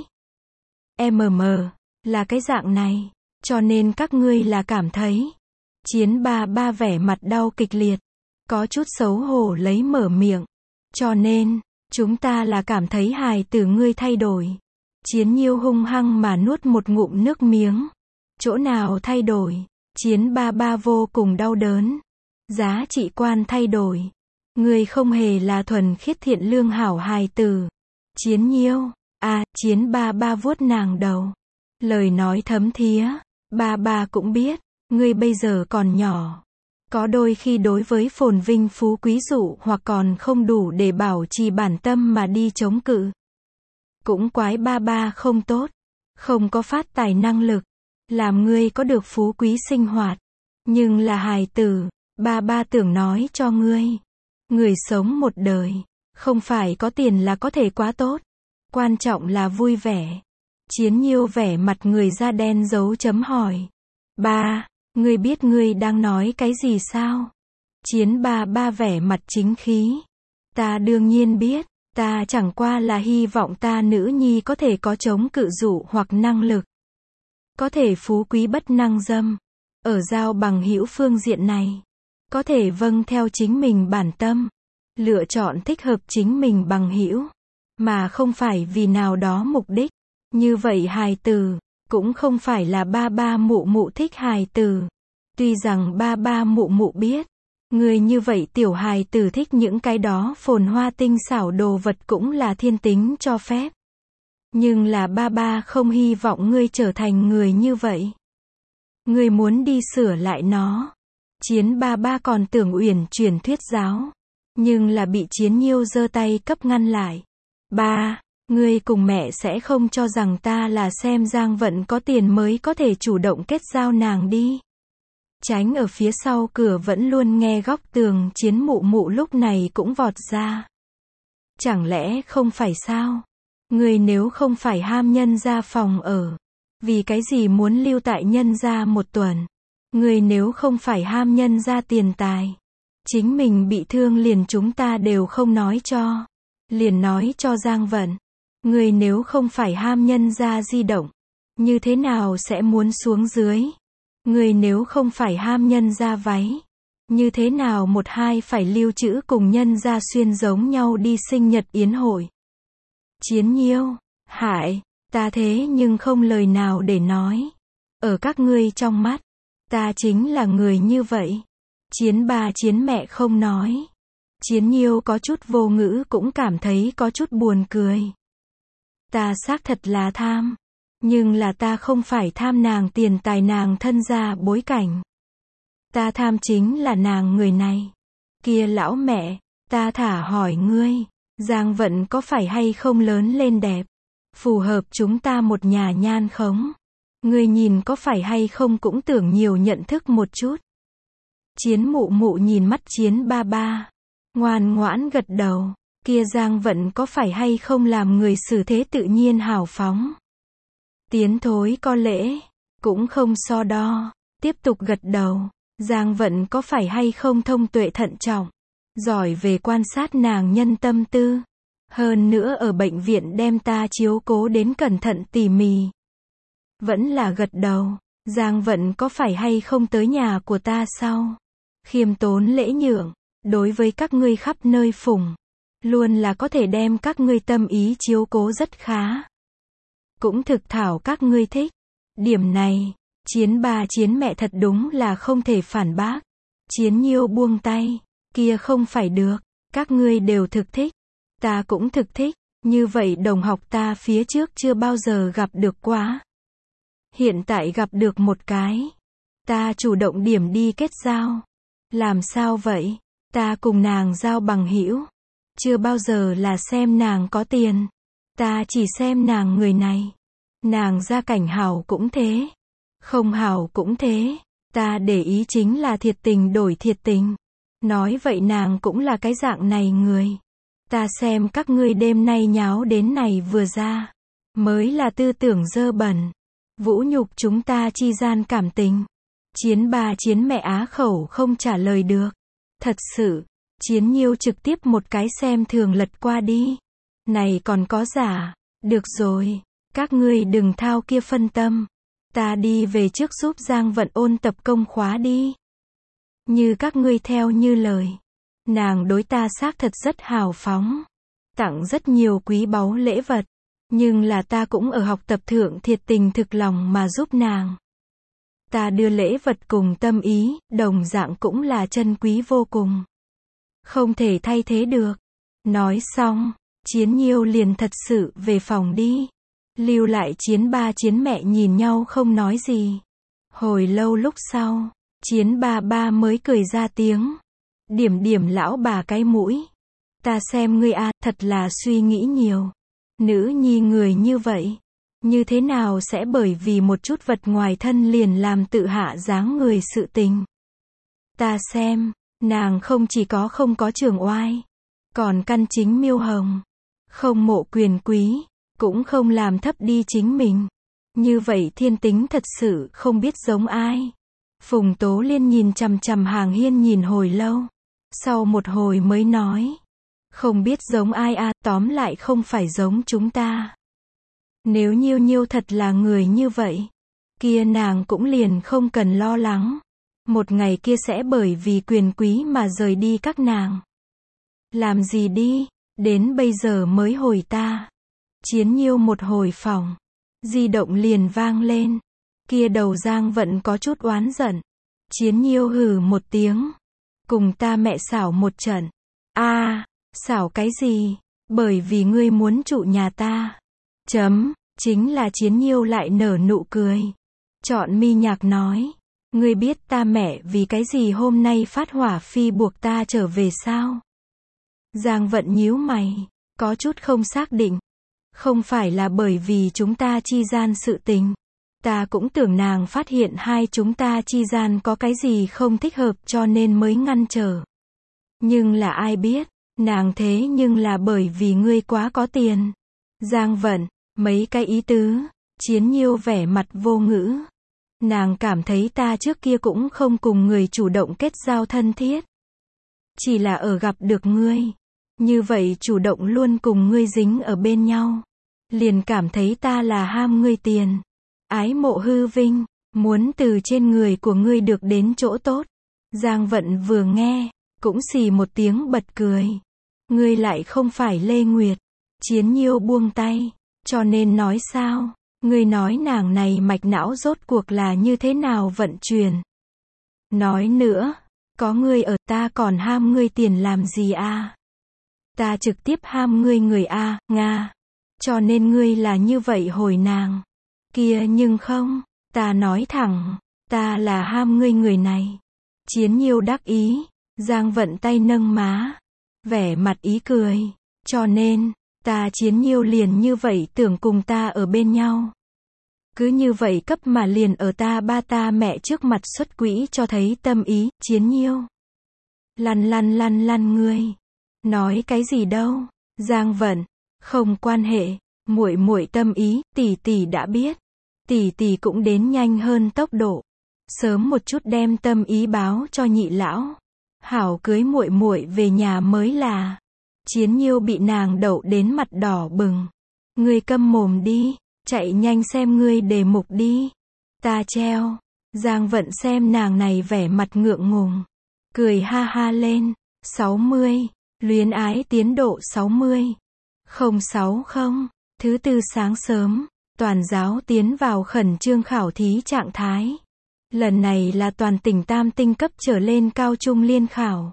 Là cái dạng này, cho nên các ngươi là cảm thấy. Chiến ba vẻ mặt đau kịch liệt, có chút xấu hổ lấy mở miệng. Cho nên, chúng ta là cảm thấy hài tử ngươi thay đổi. Chiến Nhiêu hung hăng mà nuốt một ngụm nước miếng. Chỗ nào thay đổi? Chiến ba vô cùng đau đớn. Giá trị quan thay đổi. Ngươi không hề là thuần khiết thiện lương hảo hài tử. Chiến Nhiêu, Chiến ba vuốt nàng đầu. Lời nói thấm thía. Ba cũng biết, ngươi bây giờ còn nhỏ. Có đôi khi đối với phồn vinh phú quý dụ hoặc còn không đủ để bảo trì bản tâm mà đi chống cự. Cũng quái ba không tốt. Không có phát tài năng lực. Làm ngươi có được phú quý sinh hoạt. Nhưng là hài tử, ba tưởng nói cho ngươi. Người sống một đời, không phải có tiền là có thể quá tốt. Quan trọng là vui vẻ. Chiến Nhiêu vẻ mặt người da đen dấu chấm hỏi. Ba, ngươi biết ngươi đang nói cái gì sao? Chiến ba vẻ mặt chính khí. Ta đương nhiên biết, ta chẳng qua là hy vọng ta nữ nhi có thể có chống cự dụ hoặc năng lực. Có thể phú quý bất năng dâm. Ở giao bằng hữu phương diện này. Có thể vâng theo chính mình bản tâm. Lựa chọn thích hợp chính mình bằng hữu. Mà không phải vì nào đó mục đích. Như vậy hài tử, cũng không phải là ba mụ thích hài tử. Tuy rằng ba mụ biết. Người như vậy tiểu hài tử thích những cái đó phồn hoa tinh xảo đồ vật cũng là thiên tính cho phép. Nhưng là ba không hy vọng ngươi trở thành người như vậy. Ngươi muốn đi sửa lại nó. Chiến ba còn tưởng uyển chuyển thuyết giáo. Nhưng là bị Chiến Nhiêu giơ tay cấp ngăn lại. Ba, ngươi cùng mẹ sẽ không cho rằng ta là xem Giang Vận có tiền mới có thể chủ động kết giao nàng đi. Tránh ở phía sau cửa vẫn luôn nghe góc tường Chiến mụ lúc này cũng vọt ra. Chẳng lẽ không phải sao? Ngươi nếu không phải ham nhân ra phòng ở, vì cái gì muốn lưu tại nhân ra một tuần? Ngươi nếu không phải ham nhân ra tiền tài, chính mình bị thương liền chúng ta đều không nói cho. Liền nói cho Giang Vận. Ngươi nếu không phải ham nhân ra di động, như thế nào sẽ muốn xuống dưới? Ngươi nếu không phải ham nhân ra váy, như thế nào một hai phải lưu trữ cùng nhân ra xuyên giống nhau đi sinh nhật yến hội? Chiến Nhiêu, hại, ta thế nhưng không lời nào để nói. Ở các ngươi trong mắt, ta chính là người như vậy. Chiến ba Chiến mẹ không nói. Chiến Nhiêu có chút vô ngữ cũng cảm thấy có chút buồn cười. Ta xác thật là tham. Nhưng là ta không phải tham nàng tiền tài nàng thân gia bối cảnh. Ta tham chính là nàng người này. Kia lão mẹ, ta thả hỏi ngươi, Giang Vận có phải hay không lớn lên đẹp? Phù hợp chúng ta một nhà nhan khống. Ngươi nhìn có phải hay không cũng tưởng nhiều nhận thức một chút. Chiến mụ nhìn mắt Chiến ba. Ngoan ngoãn gật đầu. Kia Giang Vận có phải hay không làm người xử thế tự nhiên hào phóng? Tiến thối có lễ, cũng không so đo. Tiếp tục gật đầu. Giang Vận có phải hay không thông tuệ thận trọng, giỏi về quan sát nàng nhân tâm tư. Hơn nữa ở bệnh viện đem ta chiếu cố đến cẩn thận tỉ mỉ. Vẫn là gật đầu. Giang Vận có phải hay không tới nhà của ta sau? khiêm tốn lễ nhượng, đối với các ngươi khắp nơi phụng, luôn là có thể đem các ngươi tâm ý chiếu cố rất khá. Cũng thực thảo các ngươi thích. Điểm này, Chiến ba Chiến mẹ thật đúng là không thể phản bác. Chiến Nhiêu buông tay, kia không phải được, các ngươi đều thực thích, ta cũng thực thích, như vậy đồng học ta phía trước chưa bao giờ gặp được quá. Hiện tại gặp được một cái, ta chủ động điểm đi kết giao. Làm sao vậy? Ta cùng nàng giao bằng hữu, chưa bao giờ là xem nàng có tiền, ta chỉ xem nàng người này. Nàng gia cảnh hảo cũng thế, không hảo cũng thế, ta để ý chính là thiệt tình đổi thiệt tình. Nói vậy nàng cũng là cái dạng này người. Ta xem các ngươi đêm nay nháo đến này vừa ra, mới là tư tưởng dơ bẩn, vũ nhục chúng ta chi gian cảm tình. Chiến ba Chiến mẹ á khẩu không trả lời được. Thật sự, Chiến Nhiêu trực tiếp một cái xem thường lật qua đi. Này còn có giả, được rồi, các ngươi đừng thao kia phân tâm. Ta đi về trước giúp Giang Vận ôn tập công khóa đi. Như các ngươi theo như lời, nàng đối ta xác thật rất hào phóng, tặng rất nhiều quý báu lễ vật, nhưng là ta cũng ở học tập thượng thiệt tình thực lòng mà giúp nàng. Ta đưa lễ vật cùng tâm ý, đồng dạng cũng là chân quý vô cùng, không thể thay thế được. Nói xong, Chiến Nhiêu liền thật sự về phòng đi, lưu lại Chiến ba Chiến mẹ nhìn nhau không nói gì. Hồi lâu lúc sau, Chiến ba ba mới cười ra tiếng, điểm điểm lão bà cái mũi. Ta xem ngươi a, thật là suy nghĩ nhiều. Nữ nhi người như vậy, như thế nào sẽ bởi vì một chút vật ngoài thân liền làm tự hạ dáng người sự tình. Ta xem, nàng không chỉ có không có trường oai, còn căn chính miêu hồng, không mộ quyền quý, cũng không làm thấp đi chính mình. Như vậy thiên tính thật sự không biết giống ai. Phùng Tố Liên nhìn chằm chằm Hàng Hiên nhìn hồi lâu, sau một hồi mới nói, không biết giống ai a, tóm lại không phải giống chúng ta. Nếu Nhiêu Nhiêu thật là người như vậy, kia nàng cũng liền không cần lo lắng, một ngày kia sẽ bởi vì quyền quý mà rời đi các nàng. Làm gì đi, đến bây giờ mới hồi ta. Chiến Nhiêu một hồi phòng, di động liền vang lên, kia đầu Giang Vận có chút oán giận. Chiến Nhiêu hừ một tiếng, cùng ta mẹ xảo một trận. A, xảo cái gì? Bởi vì ngươi muốn trụ nhà ta. Chính là Chiến Nhiêu lại nở nụ cười. Chọn mi nhạc nói, ngươi biết ta mẹ vì cái gì hôm nay phát hỏa phi buộc ta trở về sao? Giang Vận nhíu mày, có chút không xác định. Không phải là bởi vì chúng ta chi gian sự tình. Ta cũng tưởng nàng phát hiện hai chúng ta chi gian có cái gì không thích hợp cho nên mới ngăn trở. Nhưng là ai biết, nàng thế nhưng là bởi vì ngươi quá có tiền. Giang Vận, mấy cái ý tứ. Chiến Nhiêu vẻ mặt vô ngữ. Nàng cảm thấy ta trước kia cũng không cùng người chủ động kết giao thân thiết. Chỉ là ở gặp được ngươi, như vậy chủ động luôn cùng ngươi dính ở bên nhau, liền cảm thấy ta là ham ngươi tiền, ái mộ hư vinh, muốn từ trên người của ngươi được đến chỗ tốt. Giang Vận vừa nghe, cũng xì một tiếng bật cười. Ngươi lại không phải Lê Nguyệt. Chiến Nhiêu buông tay, cho nên nói sao? Ngươi nói nàng này mạch não rốt cuộc là như thế nào vận chuyển? Nói nữa, có ngươi ở ta còn ham ngươi tiền làm gì a? Ta trực tiếp ham ngươi người a, Nga. Cho nên ngươi là như vậy hồi nàng. Kia nhưng không, ta nói thẳng, ta là ham ngươi người này. Chiến Nhiêu đắc ý, Giang Vận tay nâng má, vẻ mặt ý cười. Cho nên, ta Chiến Nhiêu liền như vậy tưởng cùng ta ở bên nhau. Cứ như vậy cấp mà liền ở ta ba ta mẹ trước mặt xuất quỹ cho thấy tâm ý. Chiến Nhiêu, lăn ngươi. Nói cái gì đâu? Giang Vận, không quan hệ, muội muội tâm ý, tỷ tỷ đã biết. Tỷ tỷ cũng đến nhanh hơn tốc độ, sớm một chút đem tâm ý báo cho nhị lão, hảo cưới muội muội về nhà mới là. Chiến Nhiêu bị nàng đậu đến mặt đỏ bừng. Ngươi câm mồm đi, chạy nhanh xem ngươi đề mục đi. Ta treo. Giang Vận xem nàng này vẻ mặt ngượng ngùng, Cười ha ha lên. 60. Luyến ái tiến độ 60. 060. Thứ tư sáng sớm, toàn giáo tiến vào khẩn trương khảo thí trạng thái. Lần này là toàn tỉnh tam tinh cấp trở lên cao trung liên khảo.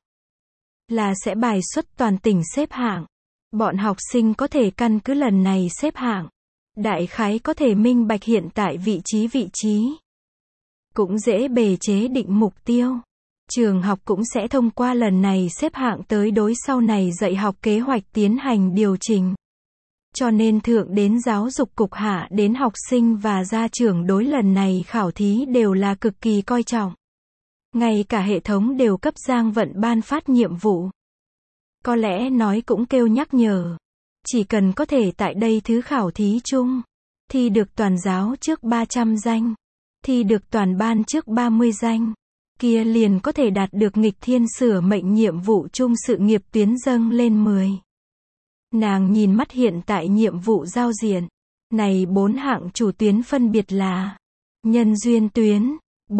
Là sẽ bài xuất toàn tỉnh xếp hạng. Bọn học sinh có thể căn cứ lần này xếp hạng. Đại khái có thể minh bạch hiện tại vị trí. Cũng dễ bề chế định mục tiêu. Trường học cũng sẽ thông qua lần này xếp hạng tới đối sau này dạy học kế hoạch tiến hành điều chỉnh. Cho nên thượng đến giáo dục cục hạ đến học sinh và gia trưởng đối lần này khảo thí đều là cực kỳ coi trọng. Ngay cả hệ thống đều cấp Giang Vận ban phát nhiệm vụ. Có lẽ nói cũng kêu nhắc nhở. Chỉ cần có thể tại đây thứ khảo thí chung, thi được toàn giáo trước 300 danh, thi được toàn ban trước 30 danh, kia liền có thể đạt được nghịch thiên sửa mệnh nhiệm vụ chung sự nghiệp tuyến dâng lên 10. Nàng nhìn mắt hiện tại nhiệm vụ giao diện. Này 4 hạng chủ tuyến phân biệt là nhân duyên tuyến,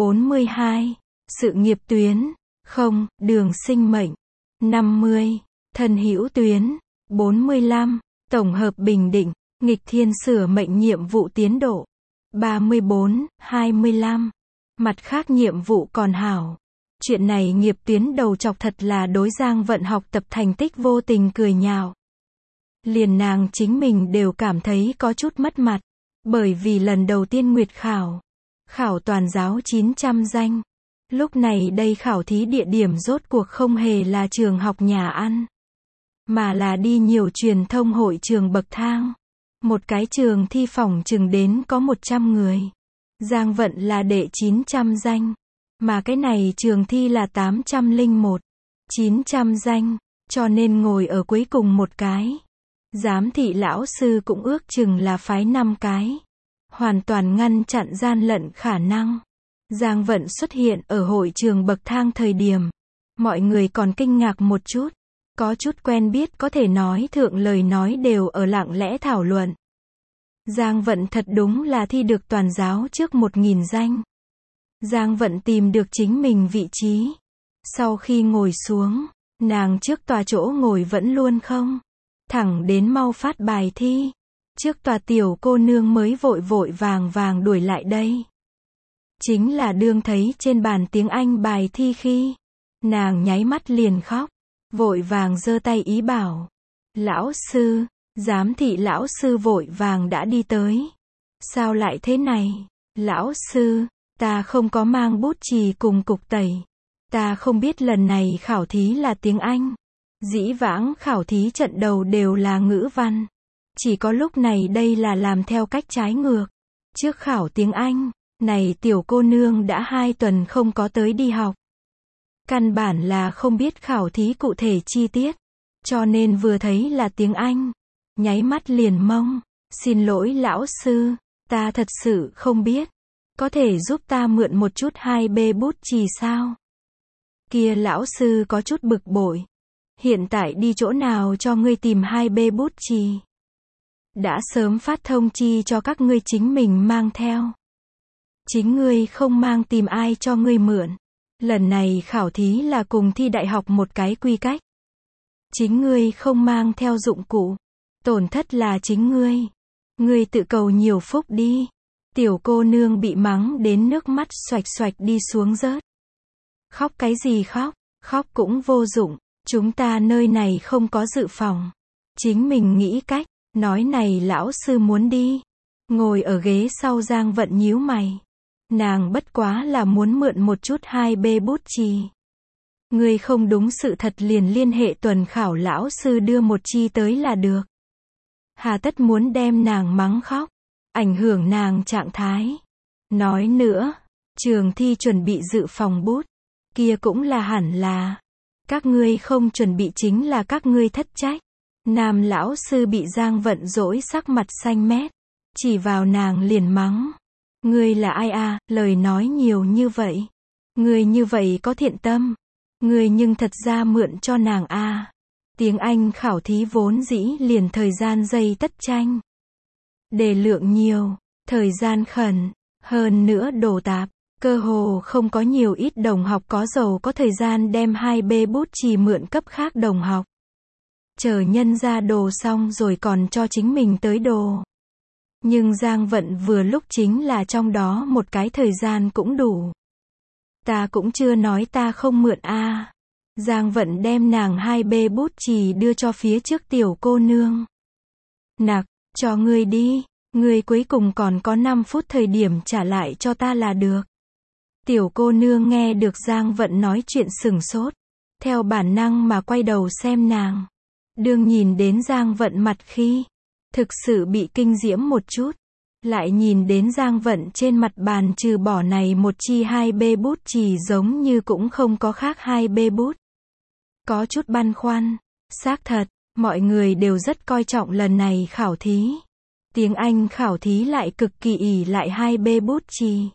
42, sự nghiệp tuyến, 0, đường sinh mệnh, 50, thân hữu tuyến, 45, tổng hợp bình định, nghịch thiên sửa mệnh nhiệm vụ tiến độ, 34, 25. Mặt khác nhiệm vụ còn hảo. Chuyện này nghiệp tuyến đầu chọc thật là đối Giang Vận học tập thành tích vô tình cười nhạo. Liền nàng chính mình đều cảm thấy có chút mất mặt. Bởi vì lần đầu tiên nguyệt khảo toàn giáo 900 danh. Lúc này đây khảo thí địa điểm rốt cuộc không hề là trường học nhà ăn, mà là đi nhiều truyền thông hội trường bậc thang. Một cái trường thi phỏng chừng đến có 100 người. Giang Vận là đệ 900 danh. Mà cái này trường thi là 801. 900 danh. Cho nên ngồi ở cuối cùng một cái. Giám thị lão sư cũng ước chừng là phái 5 cái. Hoàn toàn ngăn chặn gian lận khả năng. Giang Vận xuất hiện ở hội trường bậc thang thời điểm. Mọi người còn kinh ngạc một chút. Có chút quen biết có thể nói thượng lời nói đều ở lặng lẽ thảo luận. Giang Vận thật đúng là thi được toàn giáo trước 1000 danh. Giang Vận tìm được chính mình vị trí. Sau khi ngồi xuống, nàng trước tòa chỗ ngồi vẫn luôn không. Thẳng đến mau phát bài thi. Trước tòa tiểu cô nương mới vội vàng đuổi lại đây. Chính là đương thấy trên bàn tiếng Anh bài thi khi. Nàng nháy mắt liền khóc. Vội vàng giơ tay ý bảo. Lão sư. Giám thị lão sư vội vàng đã đi tới. Sao lại thế này? Lão sư, ta không có mang bút chì cùng cục tẩy. Ta không biết lần này khảo thí là tiếng Anh. Dĩ vãng khảo thí trận đầu đều là ngữ văn. Chỉ có lúc này đây là làm theo cách trái ngược. Trước khảo tiếng Anh, này tiểu cô nương đã 2 tuần không có tới đi học. Căn bản là không biết khảo thí cụ thể chi tiết. Cho nên vừa thấy là tiếng Anh. Nháy mắt liền mông. Xin lỗi lão sư, ta thật sự không biết. Có thể giúp ta mượn một chút 2B bút chì sao? Kia lão sư có chút bực bội. Hiện tại đi chỗ nào cho ngươi tìm 2B bút chì? Đã sớm phát thông chi cho các ngươi chính mình mang theo. Chính ngươi không mang tìm ai cho ngươi mượn. Lần này khảo thí là cùng thi đại học một cái quy cách. Chính ngươi không mang theo dụng cụ. Tổn thất là chính ngươi. Ngươi tự cầu nhiều phúc đi. Tiểu cô nương bị mắng đến nước mắt xoạch đi xuống rớt. Khóc cái gì khóc? Khóc cũng vô dụng. Chúng ta nơi này không có dự phòng. Chính mình nghĩ cách. Nói này lão sư muốn đi. Ngồi ở ghế sau Giang Vận nhíu mày. Nàng bất quá là muốn mượn một chút 2B bút chì. Ngươi không đúng sự thật liền liên hệ tuần khảo lão sư đưa một chi tới là được. Hà tất muốn đem nàng mắng khóc. Ảnh hưởng nàng trạng thái. Nói nữa. Trường thi chuẩn bị dự phòng bút. Kia cũng là hẳn là. Các ngươi không chuẩn bị chính là các ngươi thất trách. Nam lão sư bị Giang Vận dỗi sắc mặt xanh mét. Chỉ vào nàng liền mắng. Ngươi là ai à, lời nói nhiều như vậy. Ngươi như vậy có thiện tâm. Ngươi nhưng thật ra mượn cho nàng à. Tiếng Anh khảo thí vốn dĩ liền thời gian giây tất tranh. Đề lượng nhiều, thời gian khẩn, hơn nữa đồ tạp. Cơ hồ không có nhiều ít đồng học có giàu có thời gian đem 2B bút chì mượn cấp khác đồng học. Chờ nhân ra đồ xong rồi còn cho chính mình tới đồ. Nhưng Giang Vận vừa lúc chính là trong đó một cái thời gian cũng đủ. Ta cũng chưa nói ta không mượn a. Giang Vận đem nàng 2B bút chì đưa cho phía trước tiểu cô nương. Nặc, cho ngươi đi, ngươi cuối cùng còn có 5 phút thời điểm trả lại cho ta là được. Tiểu cô nương nghe được Giang Vận nói chuyện sửng sốt, theo bản năng mà quay đầu xem nàng. Đương nhìn đến Giang Vận mặt khi, thực sự bị kinh diễm một chút. Lại nhìn đến Giang Vận trên mặt bàn trừ bỏ này một chi 2B bút chì giống như cũng không có khác 2B bút. Có chút băn khoăn, xác thật, mọi người đều rất coi trọng lần này khảo thí. Tiếng Anh khảo thí lại cực kỳ ỷ lại 2B bút chì.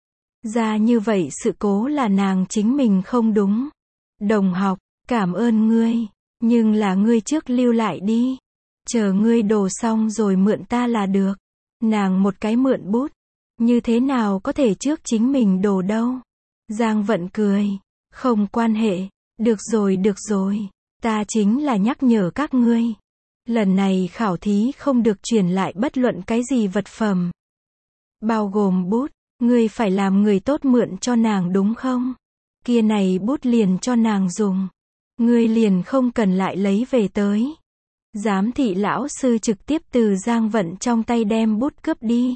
Ra như vậy sự cố là nàng chính mình không đúng. Đồng học, cảm ơn ngươi, nhưng là ngươi trước lưu lại đi. Chờ ngươi đồ xong rồi mượn ta là được. Nàng một cái mượn bút, như thế nào có thể trước chính mình đồ đâu. Giang Vận cười, không quan hệ, được rồi, ta chính là nhắc nhở các ngươi. Lần này khảo thí không được truyền lại bất luận cái gì vật phẩm. Bao gồm bút, ngươi phải làm người tốt mượn cho nàng đúng không? Kia này bút liền cho nàng dùng. Ngươi liền không cần lại lấy về tới. Giám thị lão sư trực tiếp từ Giang Vận trong tay đem bút cướp đi.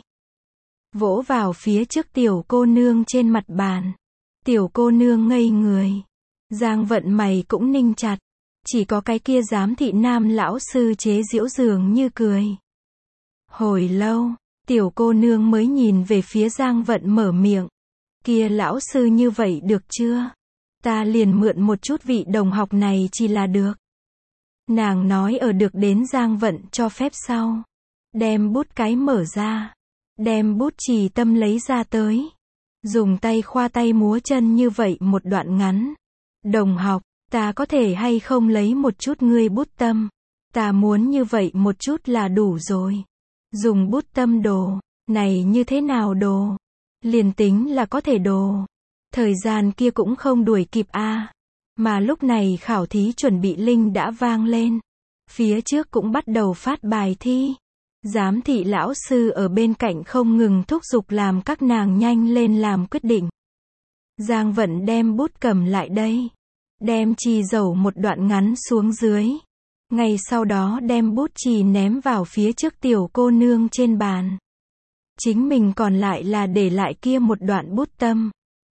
Vỗ vào phía trước tiểu cô nương trên mặt bàn. Tiểu cô nương ngây người. Giang Vận mày cũng ninh chặt. Chỉ có cái kia giám thị nam lão sư chế giễu dường như cười. Hồi lâu, tiểu cô nương mới nhìn về phía Giang Vận mở miệng. Kia lão sư như vậy được chưa? Ta liền mượn một chút vị đồng học này chỉ là được. Nàng nói ở được đến Giang Vận cho phép sau. Đem bút cái mở ra. Đem bút chì tâm lấy ra tới. Dùng tay khoa tay múa chân như vậy một đoạn ngắn. Đồng học, ta có thể hay không lấy một chút ngươi bút tâm. Ta muốn như vậy một chút là đủ rồi. Dùng bút tâm đồ. Này như thế nào đồ? Liền tính là có thể đồ. Thời gian kia cũng không đuổi kịp a. Mà lúc này khảo thí chuẩn bị linh đã vang lên. Phía trước cũng bắt đầu phát bài thi. Giám thị lão sư ở bên cạnh không ngừng thúc giục làm các nàng nhanh lên làm quyết định. Giang Vận đem bút cầm lại đây. Đem chì dầu một đoạn ngắn xuống dưới. Ngay sau đó đem bút chì ném vào phía trước tiểu cô nương trên bàn. Chính mình còn lại là để lại kia một đoạn bút tâm.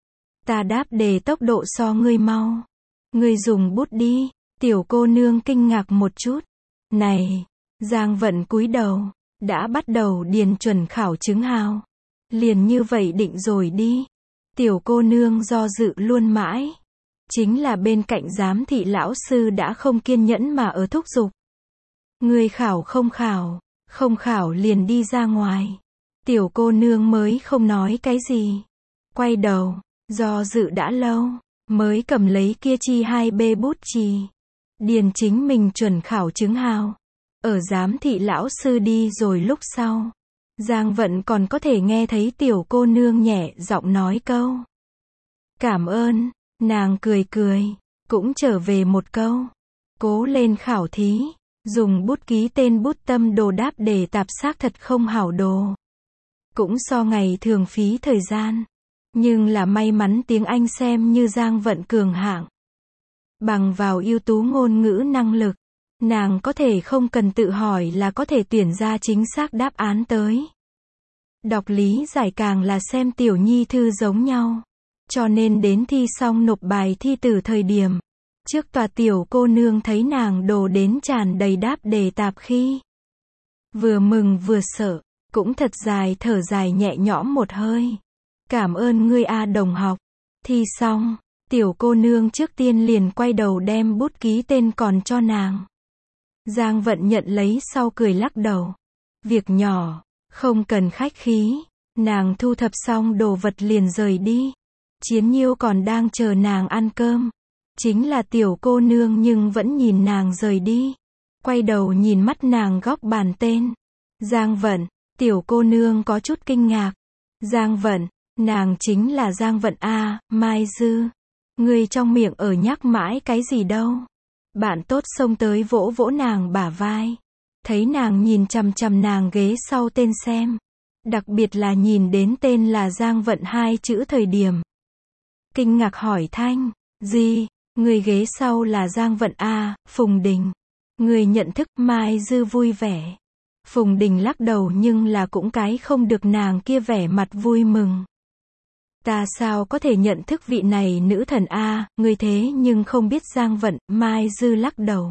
Ta đáp đề tốc độ so ngươi mau. Ngươi dùng bút đi. Tiểu cô nương kinh ngạc một chút. Này, Giang Vận cúi đầu, đã bắt đầu điền chuẩn khảo chứng hào. Liền như vậy định rồi đi. Tiểu cô nương do dự luôn mãi. Chính là bên cạnh giám thị lão sư đã không kiên nhẫn mà ở thúc giục. Ngươi khảo, không khảo liền đi ra ngoài. Tiểu cô nương mới không nói cái gì. Quay đầu, do dự đã lâu, mới cầm lấy kia chi 2B bút chì. Điền chính mình chuẩn khảo chứng hào. Ở giám thị lão sư đi rồi lúc sau. Giang Vận còn có thể nghe thấy tiểu cô nương nhẹ giọng nói câu. Cảm ơn, nàng cười cười, cũng trở về một câu. Cố lên khảo thí, dùng bút ký tên bút tâm đồ đáp đề tạp xác thật không hảo đồ. Cũng so ngày thường phí thời gian. Nhưng là may mắn tiếng Anh xem như Giang Vận cường hạng. Bằng vào ưu tú ngôn ngữ năng lực, nàng có thể không cần tự hỏi là có thể tuyển ra chính xác đáp án tới. Đọc lý giải càng là xem tiểu nhi thư giống nhau. Cho nên đến thi xong nộp bài thi từ thời điểm. Trước tòa tiểu cô nương thấy nàng đồ đến tràn đầy đáp đề tạp khi. Vừa mừng vừa sợ, cũng thật dài thở dài nhẹ nhõm một hơi. Cảm ơn ngươi a đồng học. Thi xong, tiểu cô nương trước tiên liền quay đầu đem bút ký tên còn cho nàng. Giang Vận nhận lấy sau cười lắc đầu. Việc nhỏ, không cần khách khí. Nàng thu thập xong đồ vật liền rời đi. Chiến Nhiêu còn đang chờ nàng ăn cơm. Chính là tiểu cô nương nhưng vẫn nhìn nàng rời đi. Quay đầu nhìn mắt nàng góc bàn tên. Giang Vận, tiểu cô nương có chút kinh ngạc. Giang Vận, Nàng chính là Giang Vận a, Mai Dư. Ngươi trong miệng ở nhắc mãi cái gì đâu. Bạn tốt xông tới vỗ vỗ nàng bả vai. Thấy nàng nhìn chằm chằm nàng ghế sau tên xem. Đặc biệt là nhìn đến tên là Giang Vận hai chữ thời điểm. Kinh ngạc hỏi thanh, gì, người ghế sau là Giang Vận a, Phùng Đình. Người nhận thức. Mai Dư vui vẻ. Phùng Đình lắc đầu nhưng là cũng cái không được nàng kia vẻ mặt vui mừng. Ta sao có thể nhận thức vị này nữ thần a, người thế nhưng không biết Giang Vận. Mai Dư lắc đầu.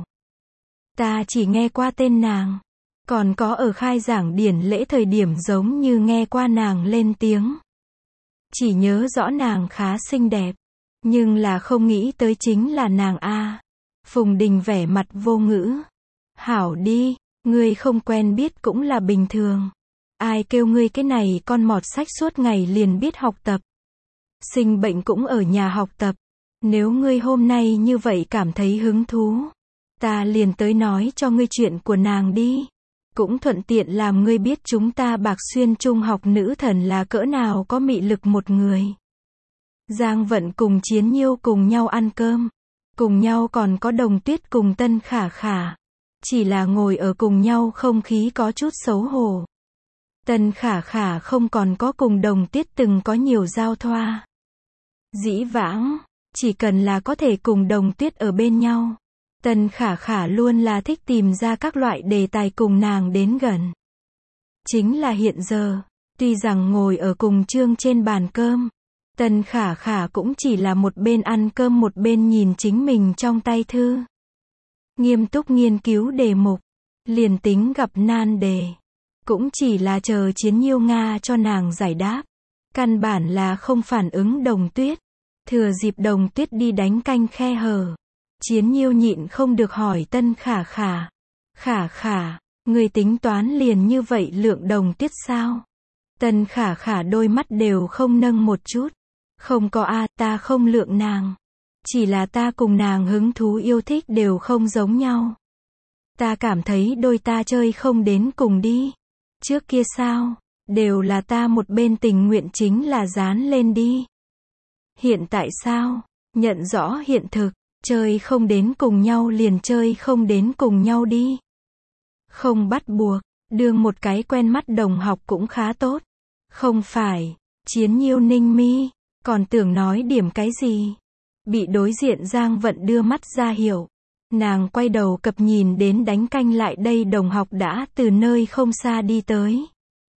Ta chỉ nghe qua tên nàng. Còn có ở khai giảng điển lễ thời điểm giống như nghe qua nàng lên tiếng. Chỉ nhớ rõ nàng khá xinh đẹp. Nhưng là không nghĩ tới chính là nàng a. Phùng Đình vẻ mặt vô ngữ. Hảo đi, ngươi không quen biết cũng là bình thường. Ai kêu ngươi cái này con mọt sách suốt ngày liền biết học tập. Sinh bệnh cũng ở nhà học tập. Nếu ngươi hôm nay như vậy cảm thấy hứng thú, ta liền tới nói cho ngươi chuyện của nàng đi. Cũng thuận tiện làm ngươi biết chúng ta Bạc Xuyên trung học nữ thần là cỡ nào có mị lực một người. Giang Vận cùng Chiến Nhiêu cùng nhau ăn cơm. Cùng nhau còn có Đồng Tuyết cùng Tân Khả Khả. Chỉ là ngồi ở cùng nhau không khí có chút xấu hổ. Tân Khả Khả không còn có cùng Đồng Tuyết từng có nhiều giao thoa. Dĩ vãng, chỉ cần là có thể cùng Đồng Tuyết ở bên nhau. Tân Khả Khả luôn là thích tìm ra các loại đề tài cùng nàng đến gần. Chính là hiện giờ, tuy rằng ngồi ở cùng chương trên bàn cơm, Tân Khả Khả cũng chỉ là một bên ăn cơm một bên nhìn chính mình trong tay thư. Nghiêm túc nghiên cứu đề mục, liền tính gặp nan đề, cũng chỉ là chờ Chiến Nhiêu Nga cho nàng giải đáp. Căn bản là không phản ứng Đồng Tuyết. Thừa dịp Đồng Tuyết đi đánh canh khe hở, Chiến Nhiêu nhịn không được hỏi Tân Khả Khả. Khả Khả, người tính toán liền như vậy lượng Đồng Tuyết sao? Tân Khả Khả đôi mắt đều không nâng một chút. Không có a, ta không lượng nàng. Chỉ là ta cùng nàng hứng thú yêu thích đều không giống nhau. Ta cảm thấy đôi ta chơi không đến cùng đi. Trước kia sao, đều là ta một bên tình nguyện chính là dán lên đi. Hiện tại sao, nhận rõ hiện thực, chơi không đến cùng nhau liền chơi không đến cùng nhau đi. Không bắt buộc, đương một cái quen mắt đồng học cũng khá tốt. Không phải, Chiến Nhiêu ninh mi, còn tưởng nói điểm cái gì. Bị đối diện Giang Vận đưa mắt ra hiệu. Nàng quay đầu cập nhìn đến đánh canh lại đây đồng học đã từ nơi không xa đi tới.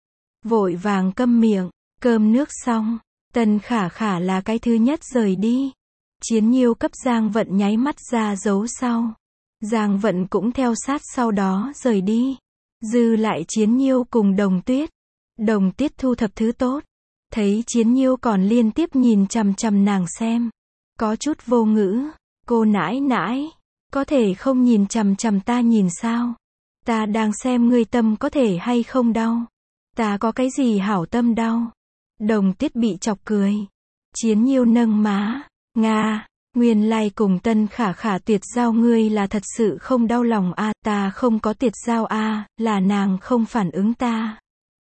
Vội vàng câm miệng, cơm nước xong, Tân Khả Khả là cái thứ nhất rời đi. Chiến Nhiêu cấp Giang Vận nháy mắt ra dấu sau. Giang Vận cũng theo sát sau đó rời đi. Dư lại Chiến Nhiêu cùng Đồng Tuyết. Đồng Tuyết thu thập thứ tốt. Thấy Chiến Nhiêu còn liên tiếp nhìn chằm chằm nàng xem. Có chút vô ngữ. Cô nãi nãi, có thể không nhìn chằm chằm ta nhìn sao? Ta đang xem ngươi tâm có thể hay không đau. Ta có cái gì hảo tâm đau? Đồng Tuyết bị chọc cười. Chiến Nhiêu nâng má. Nga, nguyên lai cùng Tân Khả Khả tuyệt giao ngươi là thật sự không đau lòng a, ta không có tuyệt giao a, là nàng không phản ứng ta.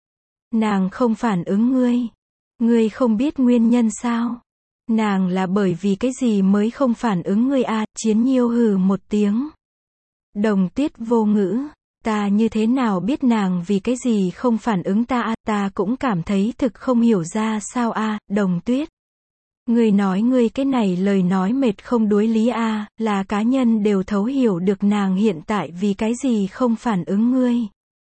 Nàng không phản ứng ngươi. Ngươi không biết nguyên nhân sao? Nàng là bởi vì cái gì mới không phản ứng ngươi a? Chiến Nhiêu hừ một tiếng. Đồng Tuyết vô ngữ. Ta như thế nào biết nàng vì cái gì không phản ứng ta a? Ta cũng cảm thấy thực không hiểu ra sao a, Đồng Tuyết. Ngươi nói ngươi cái này lời nói mệt không đối lý a, là cá nhân đều thấu hiểu được nàng hiện tại vì cái gì không phản ứng ngươi.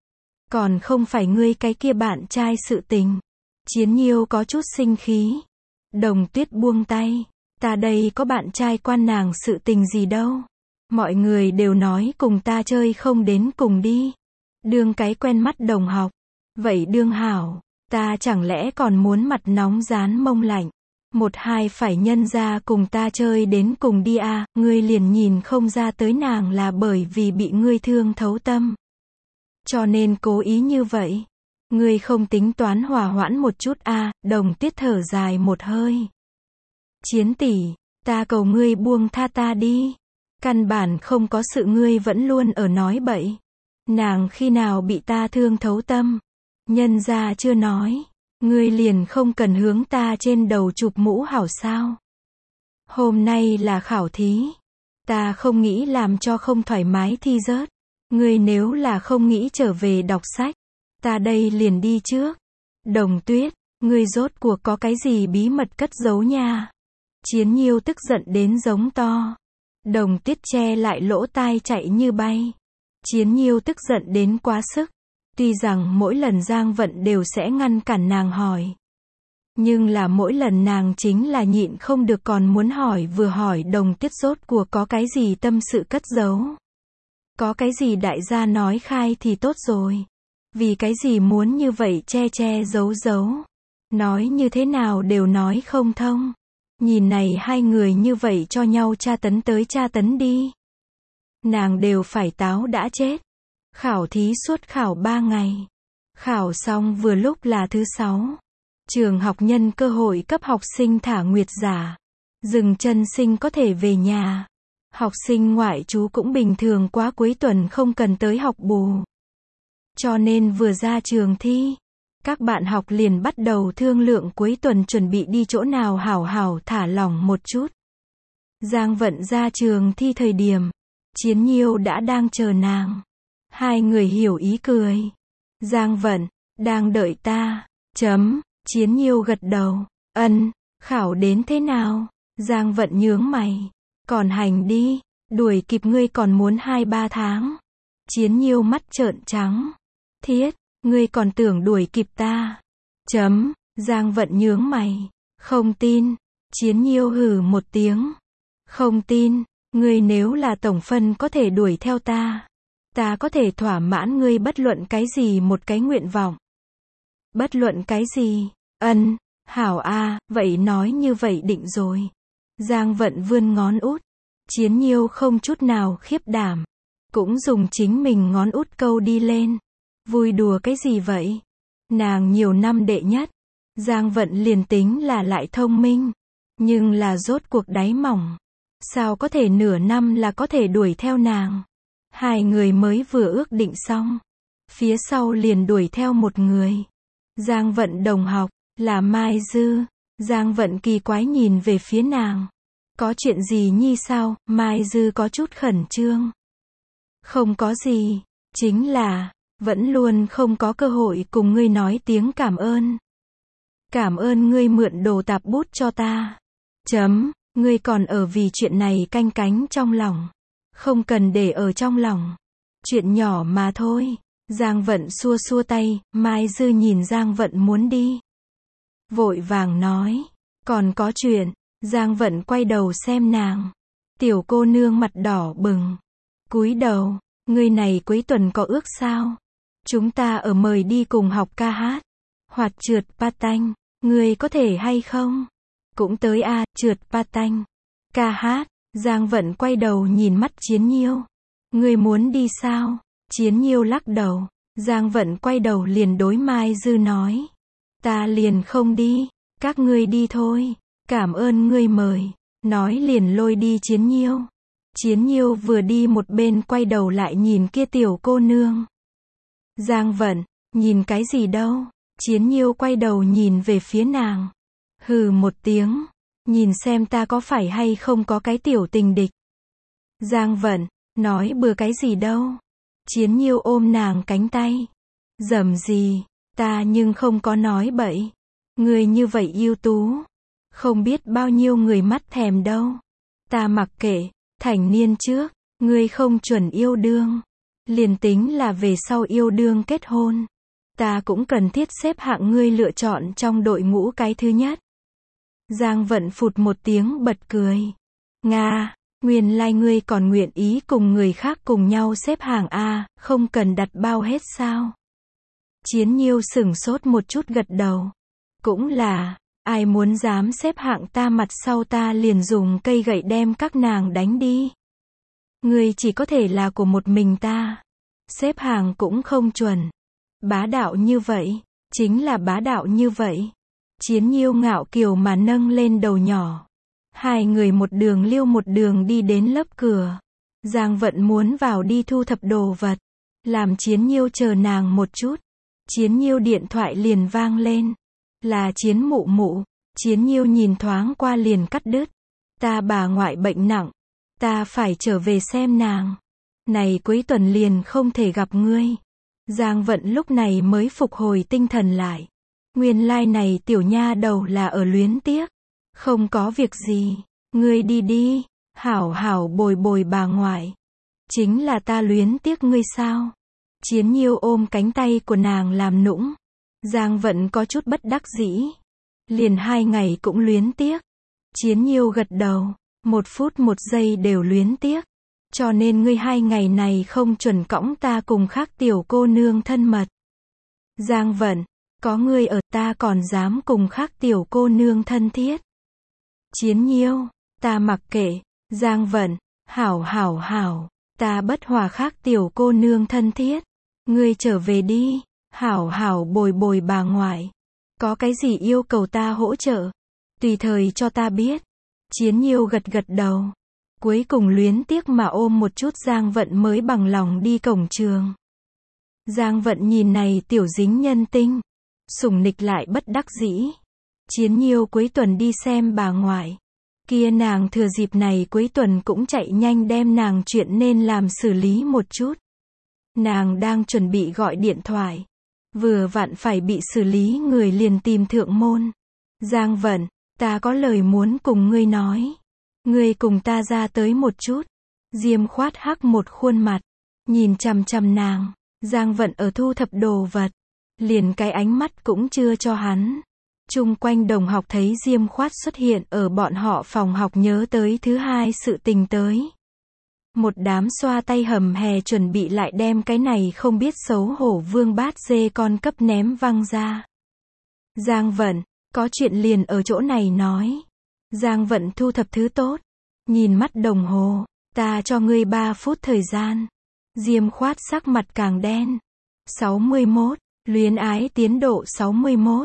Còn không phải ngươi cái kia bạn trai sự tình. Chiến Nhiêu có chút sinh khí. Đồng Tuyết buông tay. Ta đây có bạn trai quan nàng sự tình gì đâu. Mọi người đều nói cùng ta chơi không đến cùng đi. Đương cái quen mắt đồng học. Vậy đương hảo, ta chẳng lẽ còn muốn mặt nóng rán mông lạnh. Một hai phải nhân ra cùng ta chơi đến cùng đi a, ngươi liền nhìn không ra tới nàng là bởi vì bị ngươi thương thấu tâm. Cho nên cố ý như vậy. Ngươi không tính toán hòa hoãn một chút a, Đồng Tuyết thở dài một hơi. Chiến tỷ, ta cầu ngươi buông tha ta đi. Căn bản không có sự ngươi vẫn luôn ở nói bậy. Nàng khi nào bị ta thương thấu tâm? Nhân ra chưa nói. Ngươi liền không cần hướng ta trên đầu chụp mũ hảo sao? Hôm nay là khảo thí. Ta không nghĩ làm cho không thoải mái thi rớt. Ngươi nếu là không nghĩ trở về đọc sách, ta đây liền đi trước. Đồng Tuyết, ngươi rốt cuộc có cái gì bí mật cất giấu nha? Chiến Nhiêu tức giận đến giống to. Đồng Tuyết che lại lỗ tai chạy như bay. Chiến Nhiêu tức giận đến quá sức. Tuy rằng mỗi lần Giang Vận đều sẽ ngăn cản nàng hỏi. Nhưng là mỗi lần nàng chính là nhịn không được còn muốn hỏi, vừa hỏi Đồng Tuyết rốt cuộc có cái gì tâm sự cất giấu. Có cái gì đại gia nói khai thì tốt rồi. Vì cái gì muốn như vậy che che giấu giấu. Nói như thế nào đều nói không thông. Nhìn này hai người như vậy cho nhau tra tấn tới tra tấn đi. Nàng đều phải táo đã chết. Khảo thí suốt khảo 3 ngày. Khảo xong vừa lúc là thứ 6. Trường học nhân cơ hội cấp học sinh thả nguyệt giả. Dừng chân sinh có thể về nhà. Học sinh ngoại trú cũng bình thường quá cuối tuần không cần tới học bù. Cho nên vừa ra trường thi, các bạn học liền bắt đầu thương lượng cuối tuần chuẩn bị đi chỗ nào hảo hảo thả lỏng một chút. Giang Vận ra trường thi thời điểm, Chiến Nhiêu đã đang chờ nàng. Hai người hiểu ý cười. Giang Vận, đang đợi ta. Chiến Nhiêu gật đầu. Ân, khảo đến thế nào? Giang Vận nhướng mày. Còn hành đi, đuổi kịp ngươi còn muốn 2-3 tháng. Chiến Nhiêu mắt trợn trắng. Thiết, ngươi còn tưởng đuổi kịp ta. Giang Vận nhướng mày. Không tin. Chiến Nhiêu hừ một tiếng. Không tin, ngươi nếu là tổng phân có thể đuổi theo ta. Ta có thể thỏa mãn ngươi bất luận cái gì một cái nguyện vọng. Bất luận cái gì? Ân, hảo a, vậy nói như vậy định rồi. Giang Vận vươn ngón út. Chiến Nhiêu không chút nào khiếp đảm. Cũng dùng chính mình ngón út câu đi lên. Vui đùa cái gì vậy? Nàng nhiều năm đệ nhất. Giang Vận liền tính là lại thông minh. Nhưng là rốt cuộc đáy mỏng. Sao có thể nửa năm là có thể đuổi theo nàng? Hai người mới vừa ước định xong. Phía sau liền đuổi theo một người. Giang Vận đồng học, là Mai Dư. Giang Vận kỳ quái nhìn về phía nàng. Có chuyện gì nhi sao? Mai Dư có chút khẩn trương. Không có gì, chính là, vẫn luôn không có cơ hội cùng ngươi nói tiếng cảm ơn. Cảm ơn ngươi mượn đồ tạp bút cho ta. Ngươi còn ở vì chuyện này canh cánh trong lòng. Không cần để ở trong lòng. Chuyện nhỏ mà thôi. Giang Vận xua xua tay, Mai Dư nhìn Giang Vận muốn đi. Vội vàng nói, còn có chuyện. Giang Vận quay đầu xem nàng. Tiểu cô nương mặt đỏ bừng. Cúi đầu, ngươi này cuối tuần có ước sao? Chúng ta ở mời đi cùng học ca hát. Hoặc trượt patin, ngươi có thể hay không? Cũng tới a, trượt patin. Ca hát. Giang Vận quay đầu nhìn mắt Chiến Nhiêu. Ngươi muốn đi sao? Chiến Nhiêu lắc đầu. Giang Vận quay đầu liền đối Mai Dư nói. Ta liền không đi, các ngươi đi thôi. Cảm ơn ngươi mời. Nói liền lôi đi Chiến Nhiêu. Chiến Nhiêu vừa đi một bên quay đầu lại nhìn kia tiểu cô nương. Giang Vận, nhìn cái gì đâu? Chiến Nhiêu quay đầu nhìn về phía nàng. Hừ một tiếng. Nhìn xem ta có phải hay không có cái tiểu tình địch. Giang Vận, nói bừa cái gì đâu. Chiến Nhiêu ôm nàng cánh tay. Dầm gì, ta nhưng không có nói bậy. Người như vậy ưu tú. Không biết bao nhiêu người mắt thèm đâu. Ta mặc kệ, thành niên trước, ngươi không chuẩn yêu đương. Liền tính là về sau yêu đương kết hôn. Ta cũng cần thiết xếp hạng ngươi lựa chọn trong đội ngũ cái thứ nhất. Giang Vận phụt một tiếng bật cười. Nga, nguyên lai ngươi còn nguyện ý cùng người khác cùng nhau xếp hàng A, không cần đặt bao hết sao? Chiến Nhiêu sửng sốt một chút gật đầu. Cũng là, ai muốn dám xếp hạng ta mặt sau ta liền dùng cây gậy đem các nàng đánh đi. Ngươi chỉ có thể là của một mình ta. Xếp hàng cũng không chuẩn. Bá đạo như vậy, chính là bá đạo như vậy. Chiến Nhiêu ngạo kiều mà nâng lên đầu nhỏ. Hai người một đường liêu một đường đi đến lớp cửa. Giang Vận muốn vào đi thu thập đồ vật. Làm Chiến Nhiêu chờ nàng một chút. Chiến Nhiêu điện thoại liền vang lên. Là Chiến mụ mụ. Chiến Nhiêu nhìn thoáng qua liền cắt đứt. Ta bà ngoại bệnh nặng. Ta phải trở về xem nàng. Này cuối tuần liền không thể gặp ngươi. Giang Vận lúc này mới phục hồi tinh thần lại. Nguyên lai này tiểu nha đầu là ở luyến tiếc. Không có việc gì. Ngươi đi đi. Hảo hảo bồi bồi bà ngoại. Chính là ta luyến tiếc ngươi sao? Chiến Nhiêu ôm cánh tay của nàng làm nũng. Giang Vận có chút bất đắc dĩ. Liền 2 ngày cũng luyến tiếc. Chiến Nhiêu gật đầu. 1 phút 1 giây đều luyến tiếc. Cho nên ngươi 2 ngày này không chuẩn cõng ta cùng khác tiểu cô nương thân mật. Giang Vận, có ngươi ở ta còn dám cùng khác tiểu cô nương thân thiết. Chiến Nhiêu, ta mặc kệ. Giang Vận, hảo hảo hảo, ta bất hòa khác tiểu cô nương thân thiết. Ngươi trở về đi, hảo hảo bồi bồi bà ngoại. Có cái gì yêu cầu ta hỗ trợ? Tùy thời cho ta biết. Chiến Nhiêu gật gật đầu. Cuối cùng luyến tiếc mà ôm một chút Giang Vận mới bằng lòng đi cổng trường. Giang Vận nhìn này tiểu dính nhân tinh. Sủng nịch lại bất đắc dĩ. Chiến Nhiêu cuối tuần đi xem bà ngoại. Kia nàng thừa dịp này cuối tuần cũng chạy nhanh đem nàng chuyện nên làm xử lý một chút. Nàng đang chuẩn bị gọi điện thoại. Vừa vặn phải bị xử lý người liền tìm thượng môn. Giang Vận, ta có lời muốn cùng ngươi nói. Ngươi cùng ta ra tới một chút. Diêm Khoát hắc một khuôn mặt. Nhìn chằm chằm nàng. Giang Vận ở thu thập đồ vật. Liền cái ánh mắt cũng chưa cho hắn. Chung quanh đồng học thấy Diêm Khoát xuất hiện ở bọn họ phòng học nhớ tới thứ hai sự tình tới. Một đám xoa tay hầm hè chuẩn bị lại đem cái này không biết xấu hổ vương bát dê con cấp ném văng ra. Giang Vận, có chuyện liền ở chỗ này nói. Giang Vận thu thập thứ tốt. Nhìn mắt đồng hồ, ta cho ngươi 3 phút thời gian. Diêm Khoát sắc mặt càng đen. 61, luyến ái tiến độ 61.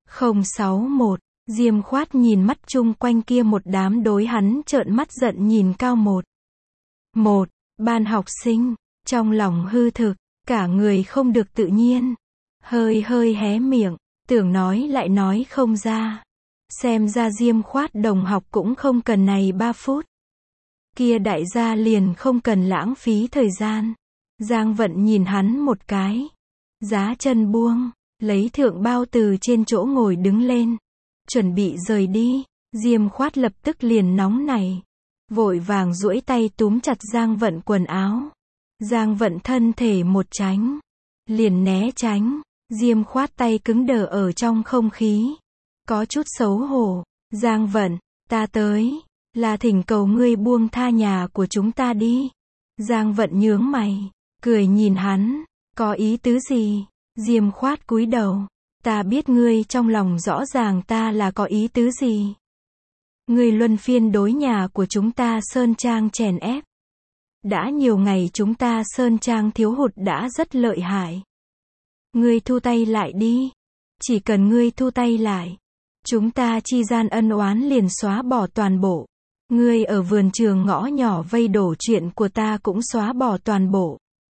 061, Diêm Khoát nhìn mắt chung quanh kia một đám đối hắn trợn mắt giận nhìn cao một. Ban học sinh, trong lòng hư thực, cả người không được tự nhiên. Hơi hé miệng, tưởng nói lại nói không ra. Xem ra Diêm Khoát đồng học cũng không cần này 3 phút. Kia đại gia liền không cần lãng phí thời gian. Giang Vận nhìn hắn một cái. Giá chân buông. Lấy thượng bao từ trên chỗ ngồi đứng lên. Chuẩn bị rời đi. Diêm Khoát lập tức liền nóng nảy. Vội vàng duỗi tay túm chặt Giang Vận quần áo. Giang Vận thân thể một tránh. Liền né tránh. Diêm Khoát tay cứng đờ ở trong không khí. Có chút xấu hổ. Giang Vận, ta tới. Là thỉnh cầu ngươi buông tha nhà của chúng ta đi. Giang Vận nhướng mày. Cười nhìn hắn. Có ý tứ gì? Diêm Khoát cúi đầu. Ta biết ngươi trong lòng rõ ràng ta là có ý tứ gì. Ngươi luân phiên đối nhà của chúng ta Sơn Trang chèn ép. Đã nhiều ngày chúng ta Sơn Trang thiếu hụt đã rất lợi hại. Ngươi thu tay lại đi. Chỉ cần ngươi thu tay lại. Chúng ta chi gian ân oán liền xóa bỏ toàn bộ. Ngươi ở vườn trường ngõ nhỏ vây đổ chuyện của ta cũng xóa bỏ toàn bộ.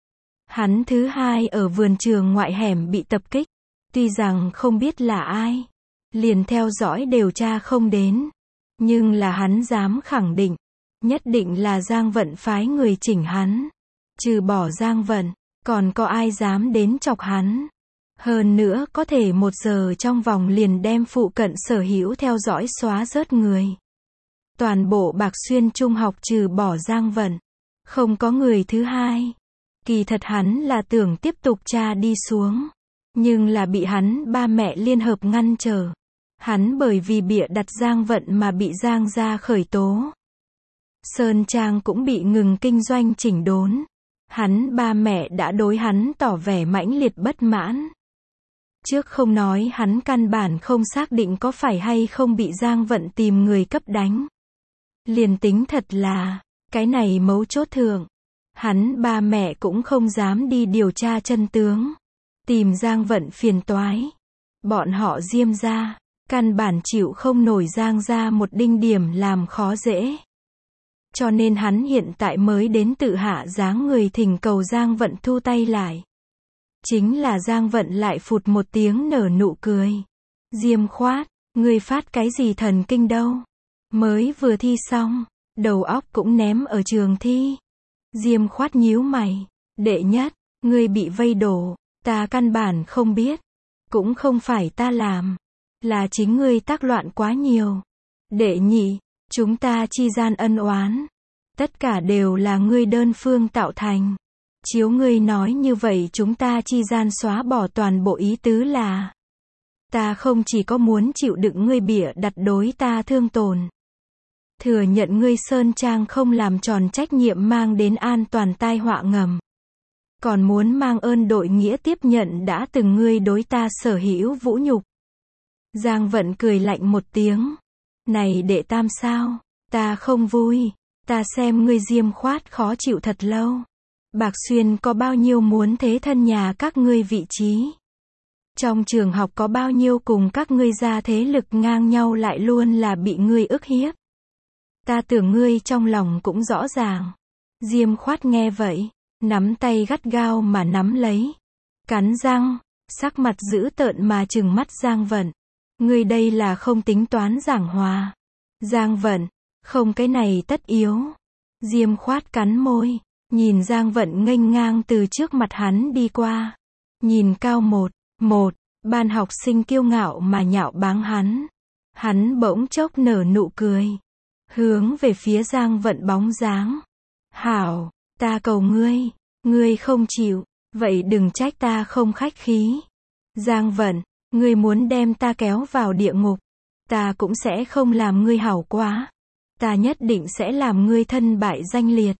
Hắn thứ hai ở vườn trường ngoại hẻm bị tập kích. Tuy rằng không biết là ai. Liền theo dõi điều tra không đến. Nhưng là hắn dám khẳng định. Nhất định là Giang Vận phái người chỉnh hắn. Trừ bỏ Giang Vận, còn có ai dám đến chọc hắn. Hơn nữa có thể 1 giờ trong vòng liền đem phụ cận sở hữu theo dõi xóa rớt người. Toàn bộ Bạc Xuyên Trung học trừ bỏ Giang Vận. Không có người thứ hai. Kỳ thật hắn là tưởng tiếp tục tra đi xuống. Nhưng là bị hắn ba mẹ liên hợp ngăn trở. Hắn bởi vì bịa đặt Giang Vận mà bị Giang gia khởi tố. Sơn Trang cũng bị ngừng kinh doanh chỉnh đốn. Hắn ba mẹ đã đối hắn tỏ vẻ mãnh liệt bất mãn. Trước không nói hắn căn bản không xác định có phải hay không bị Giang Vận tìm người cấp đánh. Liền tính thật là, cái này mấu chốt thượng. Hắn ba mẹ cũng không dám đi điều tra chân tướng. Tìm Giang Vận phiền toái. Bọn họ Diêm gia, căn bản chịu không nổi Giang gia một đinh điểm làm khó dễ. Cho nên hắn hiện tại mới đến tự hạ dáng người thỉnh cầu Giang Vận thu tay lại. Chính là Giang Vận lại phụt một tiếng nở nụ cười. Diêm Khoát, ngươi phát cái gì thần kinh đâu? Mới vừa thi xong, đầu óc cũng ném ở trường thi. Diêm Khoát nhíu mày, đệ nhất, ngươi bị vây đổ, ta căn bản không biết. Cũng không phải ta làm, là chính ngươi tác loạn quá nhiều. Đệ nhị, chúng ta chi gian ân oán, tất cả đều là ngươi đơn phương tạo thành. Chiếu ngươi nói như vậy chúng ta chi gian xóa bỏ toàn bộ ý tứ là, ta không chỉ có muốn chịu đựng ngươi bịa đặt đối ta thương tổn, thừa nhận ngươi Sơn Trang không làm tròn trách nhiệm mang đến an toàn tai họa ngầm, còn muốn mang ơn đội nghĩa tiếp nhận đã từng ngươi đối ta sở hữu vũ nhục. Giang Vận cười lạnh một tiếng. Này đệ tam sao? Ta không vui. Ta xem ngươi Diêm Khoát khó chịu thật lâu. Bạc Xuyên có bao nhiêu muốn thế thân nhà các ngươi vị trí. Trong trường học có bao nhiêu cùng các ngươi ra thế lực ngang nhau lại luôn là bị ngươi ức hiếp. Ta tưởng ngươi trong lòng cũng rõ ràng. Diêm Khoát nghe vậy, nắm tay gắt gao mà nắm lấy. Cắn răng, sắc mặt dữ tợn mà trừng mắt Giang Vận. Ngươi đây là không tính toán giảng hòa. Giang Vận, không cái này tất yếu. Diêm Khoát cắn môi, nhìn Giang Vận nghênh ngang từ trước mặt hắn đi qua. Nhìn cao một, ban học sinh kiêu ngạo mà nhạo báng hắn. Hắn bỗng chốc nở nụ cười. Hướng về phía Giang Vận bóng dáng. Hảo, ta cầu ngươi không chịu, vậy đừng trách ta không khách khí. Giang Vận, ngươi muốn đem ta kéo vào địa ngục, ta cũng sẽ không làm ngươi hảo quá. Ta nhất định sẽ làm ngươi thân bại danh liệt.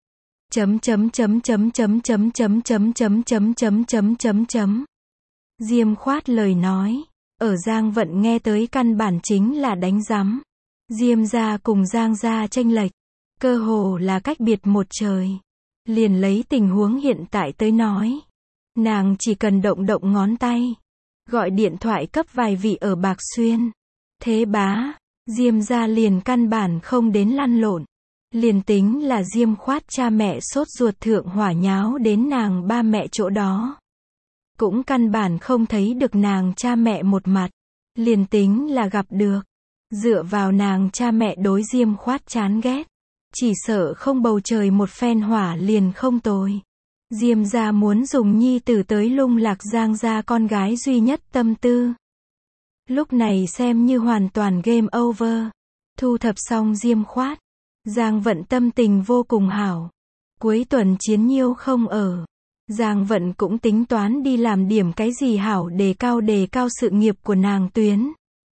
Diêm Khoát lời nói, ở Giang Vận nghe tới căn bản chính là đánh giám. Diêm gia cùng Giang gia chênh lệch, cơ hồ là cách biệt một trời. Liền lấy tình huống hiện tại tới nói, nàng chỉ cần động ngón tay, gọi điện thoại cấp vài vị ở Bạc Xuyên, Thế Bá, Diêm gia liền căn bản không đến lăn lộn. Liền tính là Diêm Khoát cha mẹ sốt ruột thượng hỏa nháo đến nàng ba mẹ chỗ đó, cũng căn bản không thấy được nàng cha mẹ một mặt. Liền tính là gặp được, dựa vào nàng cha mẹ đối Diêm Khoát chán ghét, chỉ sợ không bầu trời một phen hỏa liền không tồi. Diêm gia muốn dùng nhi tử tới lung lạc Giang gia con gái duy nhất tâm tư. Lúc này xem như hoàn toàn game over. Thu thập xong Diêm Khoát, Giang Vận tâm tình vô cùng hảo. Cuối tuần Chiến Nhiêu không ở, Giang Vận cũng tính toán đi làm điểm cái gì hảo đề cao sự nghiệp của nàng tuyến.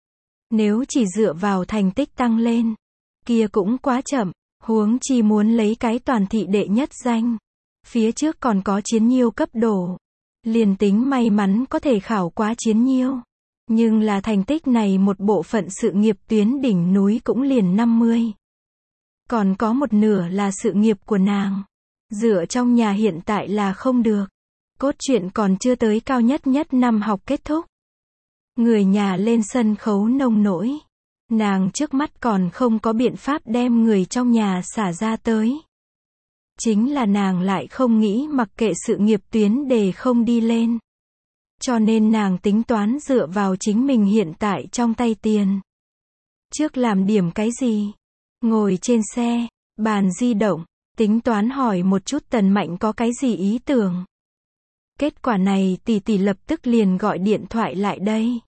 Nếu chỉ dựa vào thành tích tăng lên, kia cũng quá chậm, huống chi muốn lấy cái toàn thị đệ nhất danh. Phía trước còn có Chiến Nhiêu cấp đổ. Liền tính may mắn có thể khảo quá Chiến Nhiêu. Nhưng là thành tích này một bộ phận sự nghiệp tuyến đỉnh núi cũng liền 50. Còn có một nửa là sự nghiệp của nàng. Dựa trong nhà hiện tại là không được. Cốt truyện còn chưa tới cao nhất năm học kết thúc. Người nhà lên sân khấu nông nỗi. Nàng trước mắt còn không có biện pháp đem người trong nhà xả ra tới. Chính là nàng lại không nghĩ mặc kệ sự nghiệp tuyến để không đi lên. Cho nên nàng tính toán dựa vào chính mình hiện tại trong tay tiền. Trước làm điểm cái gì? Ngồi trên xe, bàn di động, tính toán hỏi một chút Tần Mạnh có cái gì ý tưởng. Kết quả này tỷ tỷ lập tức liền gọi điện thoại lại đây.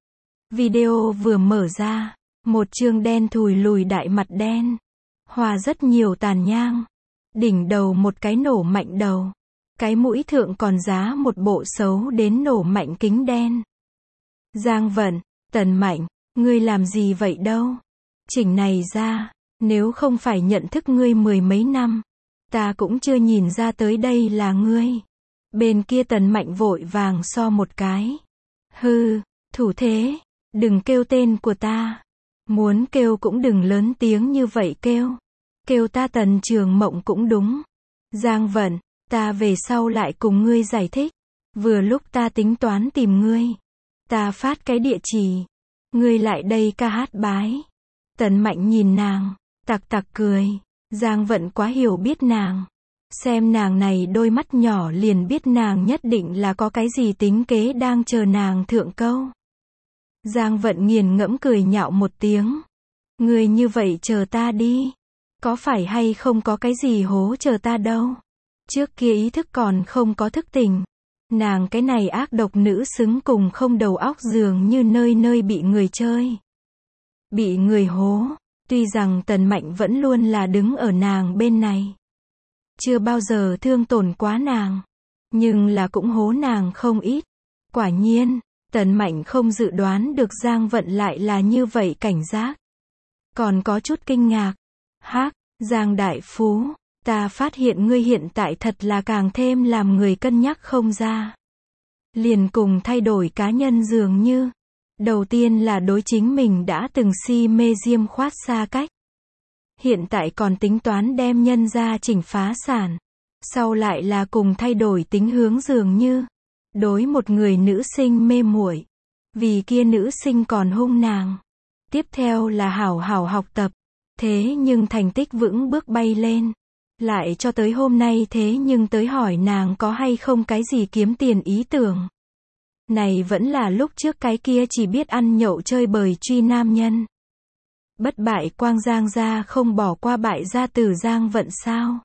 Video vừa mở ra, một chương đen thùi lùi đại mặt đen, hòa rất nhiều tàn nhang, đỉnh đầu một cái nổ mạnh đầu, cái mũi thượng còn giá một bộ xấu đến nổ mạnh kính đen. Giang Vận, Tần Mạnh, ngươi làm gì vậy đâu? Chỉnh này ra, nếu không phải nhận thức ngươi mười mấy năm, ta cũng chưa nhìn ra tới đây là ngươi. Bên kia Tần Mạnh vội vàng so một cái. Hừ, thủ thế, đừng kêu tên của ta. Muốn kêu cũng đừng lớn tiếng như vậy kêu. Kêu ta Tần Trường Mộng cũng đúng. Giang Vận, ta về sau lại cùng ngươi giải thích. Vừa lúc ta tính toán tìm ngươi, ta phát cái địa chỉ, ngươi lại đây ca hát bái. Tần Mạnh nhìn nàng, tặc cười. Giang Vận quá hiểu biết nàng. Xem nàng này đôi mắt nhỏ liền biết nàng nhất định là có cái gì tính kế đang chờ nàng thượng câu. Giang Vận nghiền ngẫm cười nhạo một tiếng. Ngươi như vậy chờ ta đi. Có phải hay không có cái gì hố chờ ta đâu. Trước kia ý thức còn không có thức tỉnh. Nàng cái này ác độc nữ xứng cùng không đầu óc dường như nơi nơi bị người chơi. Bị người hố. Tuy rằng Tần Mạnh vẫn luôn là đứng ở nàng bên này. Chưa bao giờ thương tổn quá nàng. Nhưng là cũng hố nàng không ít. Quả nhiên, Tần Mạnh không dự đoán được Giang Vận lại là như vậy cảnh giác. Còn có chút kinh ngạc. Hác, Giang đại phú, ta phát hiện ngươi hiện tại thật là càng thêm làm người cân nhắc không ra. Liền cùng thay đổi cá nhân dường như. Đầu tiên là đối chính mình đã từng si mê diêm khoát xa cách. Hiện tại còn tính toán đem nhân ra chỉnh phá sản. Sau lại là cùng thay đổi tính hướng dường như. Đối một người nữ sinh mê muội. Vì kia nữ sinh còn hung nàng. Tiếp theo là hảo hảo học tập. Thế nhưng thành tích vững bước bay lên. Lại cho tới hôm nay thế nhưng tới hỏi nàng có hay không cái gì kiếm tiền ý tưởng. Này vẫn là lúc trước cái kia chỉ biết ăn nhậu chơi bời truy nam nhân. Bất bại quang Giang gia không bỏ qua bại gia tử Giang Vận sao?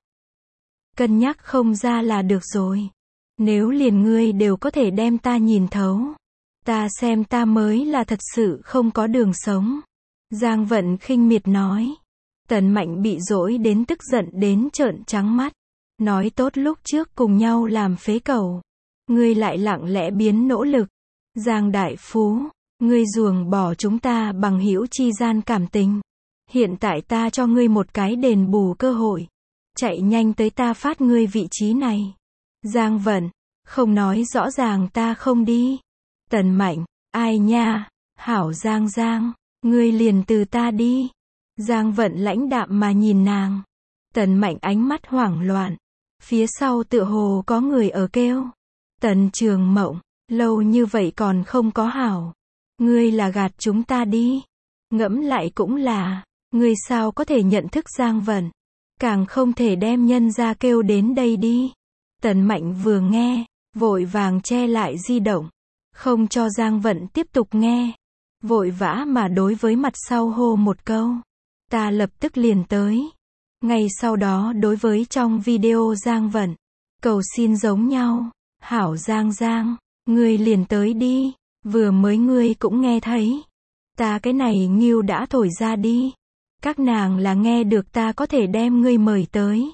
Cân nhắc không ra là được rồi. Nếu liền ngươi đều có thể đem ta nhìn thấu. Ta xem ta mới là thật sự không có đường sống. Giang Vận khinh miệt nói. Tần Mạnh bị dỗi đến tức giận đến trợn trắng mắt. Nói tốt lúc trước cùng nhau làm phế cầu. Ngươi lại lặng lẽ biến nỗ lực. Giang đại phú, ngươi ruồng bỏ chúng ta bằng hữu chi gian cảm tình. Hiện tại ta cho ngươi một cái đền bù cơ hội. Chạy nhanh tới ta phát ngươi vị trí này. Giang Vận, không nói rõ ràng ta không đi. Tần Mạnh, ai nha, hảo Giang, ngươi liền từ ta đi. Giang Vận lãnh đạm mà nhìn nàng. Tần Mạnh ánh mắt hoảng loạn. Phía sau tựa hồ có người ở kêu. Tần Trường Mộng, lâu như vậy còn không có hảo. Ngươi là gạt chúng ta đi. Ngẫm lại cũng là, ngươi sao có thể nhận thức Giang Vận. Càng không thể đem nhân ra kêu đến đây đi. Tần Mạnh vừa nghe, vội vàng che lại di động. Không cho Giang Vận tiếp tục nghe. Vội vã mà đối với mặt sau hô một câu. Ta lập tức liền tới. Ngay sau đó đối với trong video Giang Vận. Cầu xin giống nhau. Hảo Giang, ngươi liền tới đi. Vừa mới ngươi cũng nghe thấy. Ta cái này nghiêu đã thổi ra đi. Các nàng là nghe được ta có thể đem ngươi mời tới.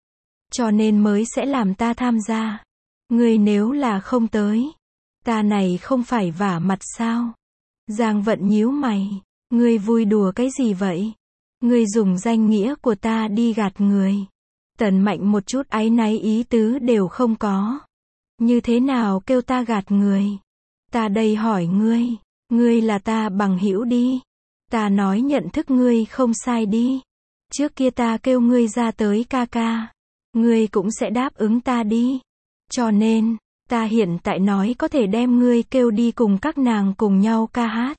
Cho nên mới sẽ làm ta tham gia. Ngươi nếu là không tới. Ta này không phải vả mặt sao? Giang Vận nhíu mày. Ngươi vui đùa cái gì vậy? Ngươi dùng danh nghĩa của ta đi gạt người. Tần Mạnh một chút áy náy ý tứ đều không có. Như thế nào kêu ta gạt người? Ta đây hỏi ngươi. Ngươi là ta bằng hữu đi. Ta nói nhận thức ngươi không sai đi. Trước kia ta kêu ngươi ra tới ca ca. Ngươi cũng sẽ đáp ứng ta đi. Cho nên, ta hiện tại nói có thể đem ngươi kêu đi cùng các nàng cùng nhau ca hát.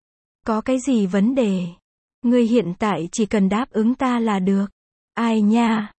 Có cái gì vấn đề? Ngươi hiện tại chỉ cần đáp ứng ta là được. Ai nha?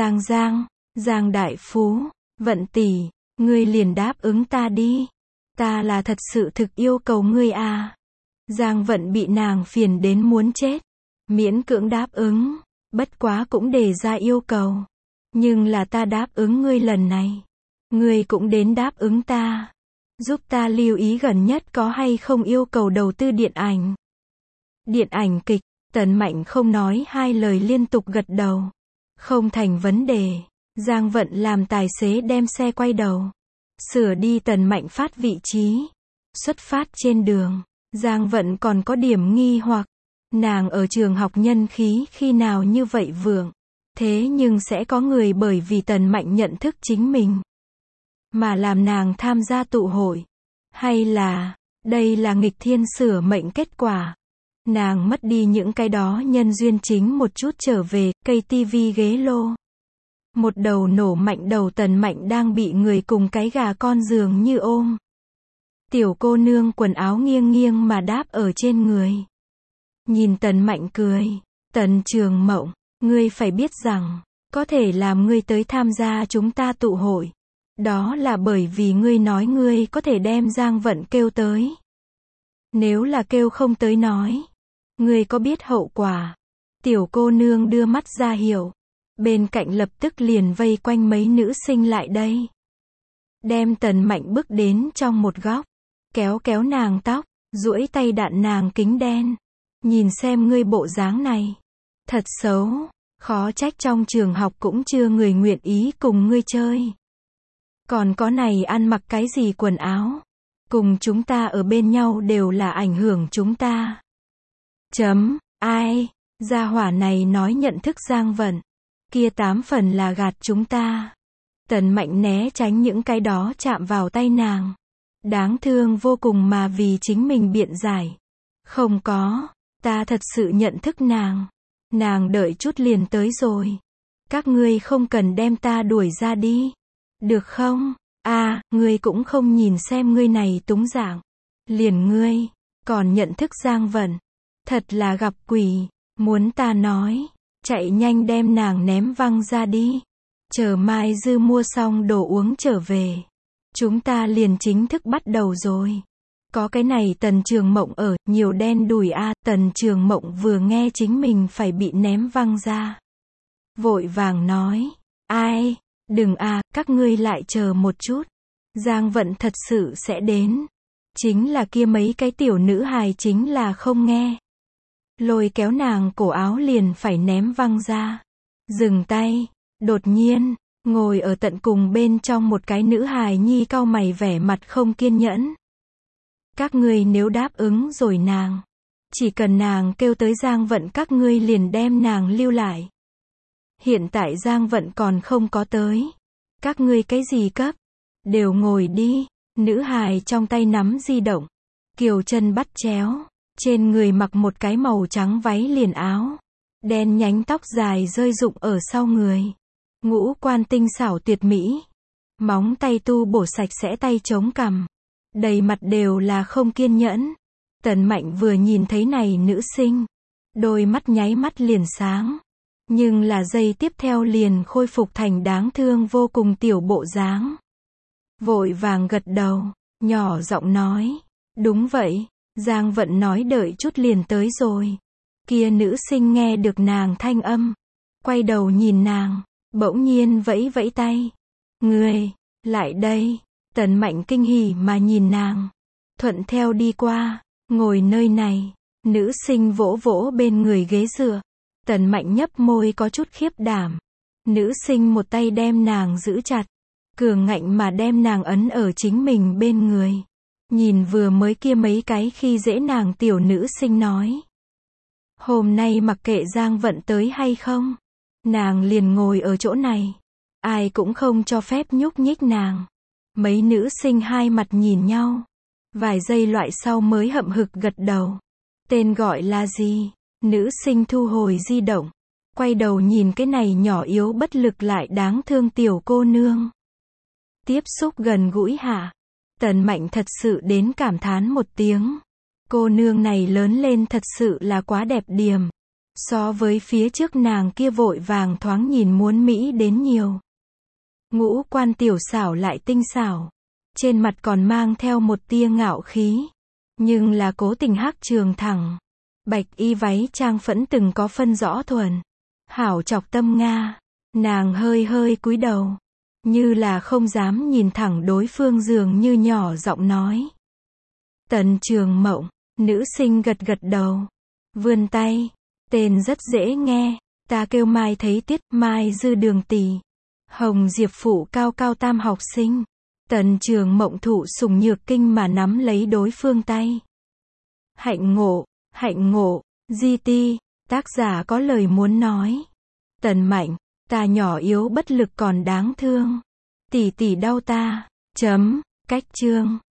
Giang đại phú, Vận tỷ, ngươi liền đáp ứng ta đi. Ta là thật sự thực yêu cầu ngươi à. Giang Vận bị nàng phiền đến muốn chết. Miễn cưỡng đáp ứng. Bất quá cũng đề ra yêu cầu. Nhưng là ta đáp ứng ngươi lần này. Ngươi cũng đến đáp ứng ta. Giúp ta lưu ý gần nhất có hay không yêu cầu đầu tư điện ảnh. Điện ảnh kịch. Tần Mạnh không nói hai lời liên tục gật đầu. Không thành vấn đề. Giang Vận làm tài xế đem xe quay đầu. Sửa đi Tần Mạnh phát vị trí. Xuất phát trên đường. Giang Vận còn có điểm nghi hoặc. Nàng ở trường học nhân khí khi nào như vậy vượng. Thế nhưng sẽ có người bởi vì Tần Mạnh nhận thức chính mình. Mà làm nàng tham gia tụ hội. Hay là, đây là nghịch thiên sửa mệnh kết quả. Nàng mất đi những cái đó nhân duyên chính một chút trở về, cây tivi ghế lô. Một đầu nổ mạnh đầu Tần Mạnh đang bị người cùng cái gà con dường như ôm. Tiểu cô nương quần áo nghiêng nghiêng mà đáp ở trên người. Nhìn Tần Mạnh cười. Tần Trường Mộng, ngươi phải biết rằng, có thể làm ngươi tới tham gia chúng ta tụ hội. Đó là bởi vì ngươi nói ngươi có thể đem Giang Vận kêu tới. Nếu là kêu không tới nói, ngươi có biết hậu quả? Tiểu cô nương đưa mắt ra hiệu. Bên cạnh lập tức liền vây quanh mấy nữ sinh lại đây. Đem Tần Mạnh bước đến trong một góc. Kéo kéo nàng tóc, duỗi tay đạn nàng kính đen. Nhìn xem ngươi bộ dáng này. Thật xấu, khó trách trong trường học cũng chưa người nguyện ý cùng ngươi chơi. Còn có này ăn mặc cái gì quần áo? Cùng chúng ta ở bên nhau đều là ảnh hưởng chúng ta. Ai? Gia hỏa này nói nhận thức Giang Vận. Kia 8 phần là gạt chúng ta. Tần Mạnh né tránh những cái đó chạm vào tay nàng. Đáng thương vô cùng mà vì chính mình biện giải. Không có, ta thật sự nhận thức nàng. Nàng đợi chút liền tới rồi. Các ngươi không cần đem ta đuổi ra đi. Được không? Ngươi cũng không nhìn xem ngươi này túng dạng. Liền ngươi, còn nhận thức Giang Vận. Thật là gặp quỷ. Muốn ta nói, chạy nhanh đem nàng ném văng ra đi. Chờ mai dư mua xong đồ uống trở về. Chúng ta liền chính thức bắt đầu rồi. Có cái này Tần Trường Mộng ở, nhiều đen đủi Tần Trường Mộng vừa nghe chính mình phải bị ném văng ra. Vội vàng nói, ai, đừng các ngươi lại chờ một chút. Giang Vận thật sự sẽ đến. Chính là kia mấy cái tiểu nữ hài chính là không nghe. Lôi kéo nàng cổ áo liền phải ném văng ra. Dừng tay. Đột nhiên, ngồi ở tận cùng bên trong một cái nữ hài nhi cau mày vẻ mặt không kiên nhẫn. Các ngươi nếu đáp ứng rồi nàng. Chỉ cần nàng kêu tới Giang Vận các ngươi liền đem nàng lưu lại. Hiện tại Giang Vận còn không có tới. Các ngươi cái gì cấp? Đều ngồi đi. Nữ hài trong tay nắm di động. Kiều chân bắt chéo. Trên người mặc một cái màu trắng váy liền áo. Đen nhánh tóc dài rơi rụng ở sau người. Ngũ quan tinh xảo tuyệt mỹ. Móng tay tu bổ sạch sẽ tay chống cằm. Đầy mặt đều là không kiên nhẫn. Tần Mạnh vừa nhìn thấy này nữ sinh. Đôi mắt nháy mắt liền sáng. Nhưng là giây tiếp theo liền khôi phục thành đáng thương vô cùng tiểu bộ dáng. Vội vàng gật đầu. Nhỏ giọng nói. Đúng vậy. Giang Vận nói đợi chút liền tới rồi. Kia nữ sinh nghe được nàng thanh âm. Quay đầu nhìn nàng. Bỗng nhiên vẫy vẫy tay. Ngươi, lại đây. Tần Mạnh kinh hỉ mà nhìn nàng. Thuận theo đi qua. Ngồi nơi này. Nữ sinh vỗ vỗ bên người ghế dựa. Tần Mạnh nhấp môi có chút khiếp đảm. Nữ sinh một tay đem nàng giữ chặt. Cường ngạnh mà đem nàng ấn ở chính mình bên người. Nhìn vừa mới kia mấy cái khi dễ nàng tiểu nữ sinh nói. Hôm nay mặc kệ Giang Vận tới hay không. Nàng liền ngồi ở chỗ này. Ai cũng không cho phép nhúc nhích nàng. Mấy nữ sinh hai mặt nhìn nhau. Vài giây loại sau mới hậm hực gật đầu. Tên gọi là gì? Nữ sinh thu hồi di động. Quay đầu nhìn cái này nhỏ yếu bất lực lại đáng thương tiểu cô nương. Tiếp xúc gần gũi hả? Tần Mạnh thật sự đến cảm thán một tiếng. Cô nương này lớn lên thật sự là quá đẹp điềm. So với phía trước nàng kia vội vàng thoáng nhìn muốn mỹ đến nhiều. Ngũ quan tiểu xảo lại tinh xảo. Trên mặt còn mang theo một tia ngạo khí. Nhưng là cố tình hắc trường thẳng. Bạch y váy trang phẫn từng có phân rõ thuần. Hảo chọc tâm Nga. Nàng hơi hơi cúi đầu. Như là không dám nhìn thẳng đối phương dường như nhỏ giọng nói. Tần Trường Mộng. Nữ sinh gật gật đầu. Vươn tay. Tên rất dễ nghe. Ta kêu Mai thấy tiết. Mai dư đường tỷ. Hồng Diệp phụ cao cao tam học sinh. Tần Trường Mộng thụ sủng nhược kinh mà nắm lấy đối phương tay. Hạnh ngộ, GT. Tác giả có lời muốn nói. Tần Mạnh. Ta nhỏ yếu bất lực còn đáng thương. Tỷ tỷ đau ta. Cách chương.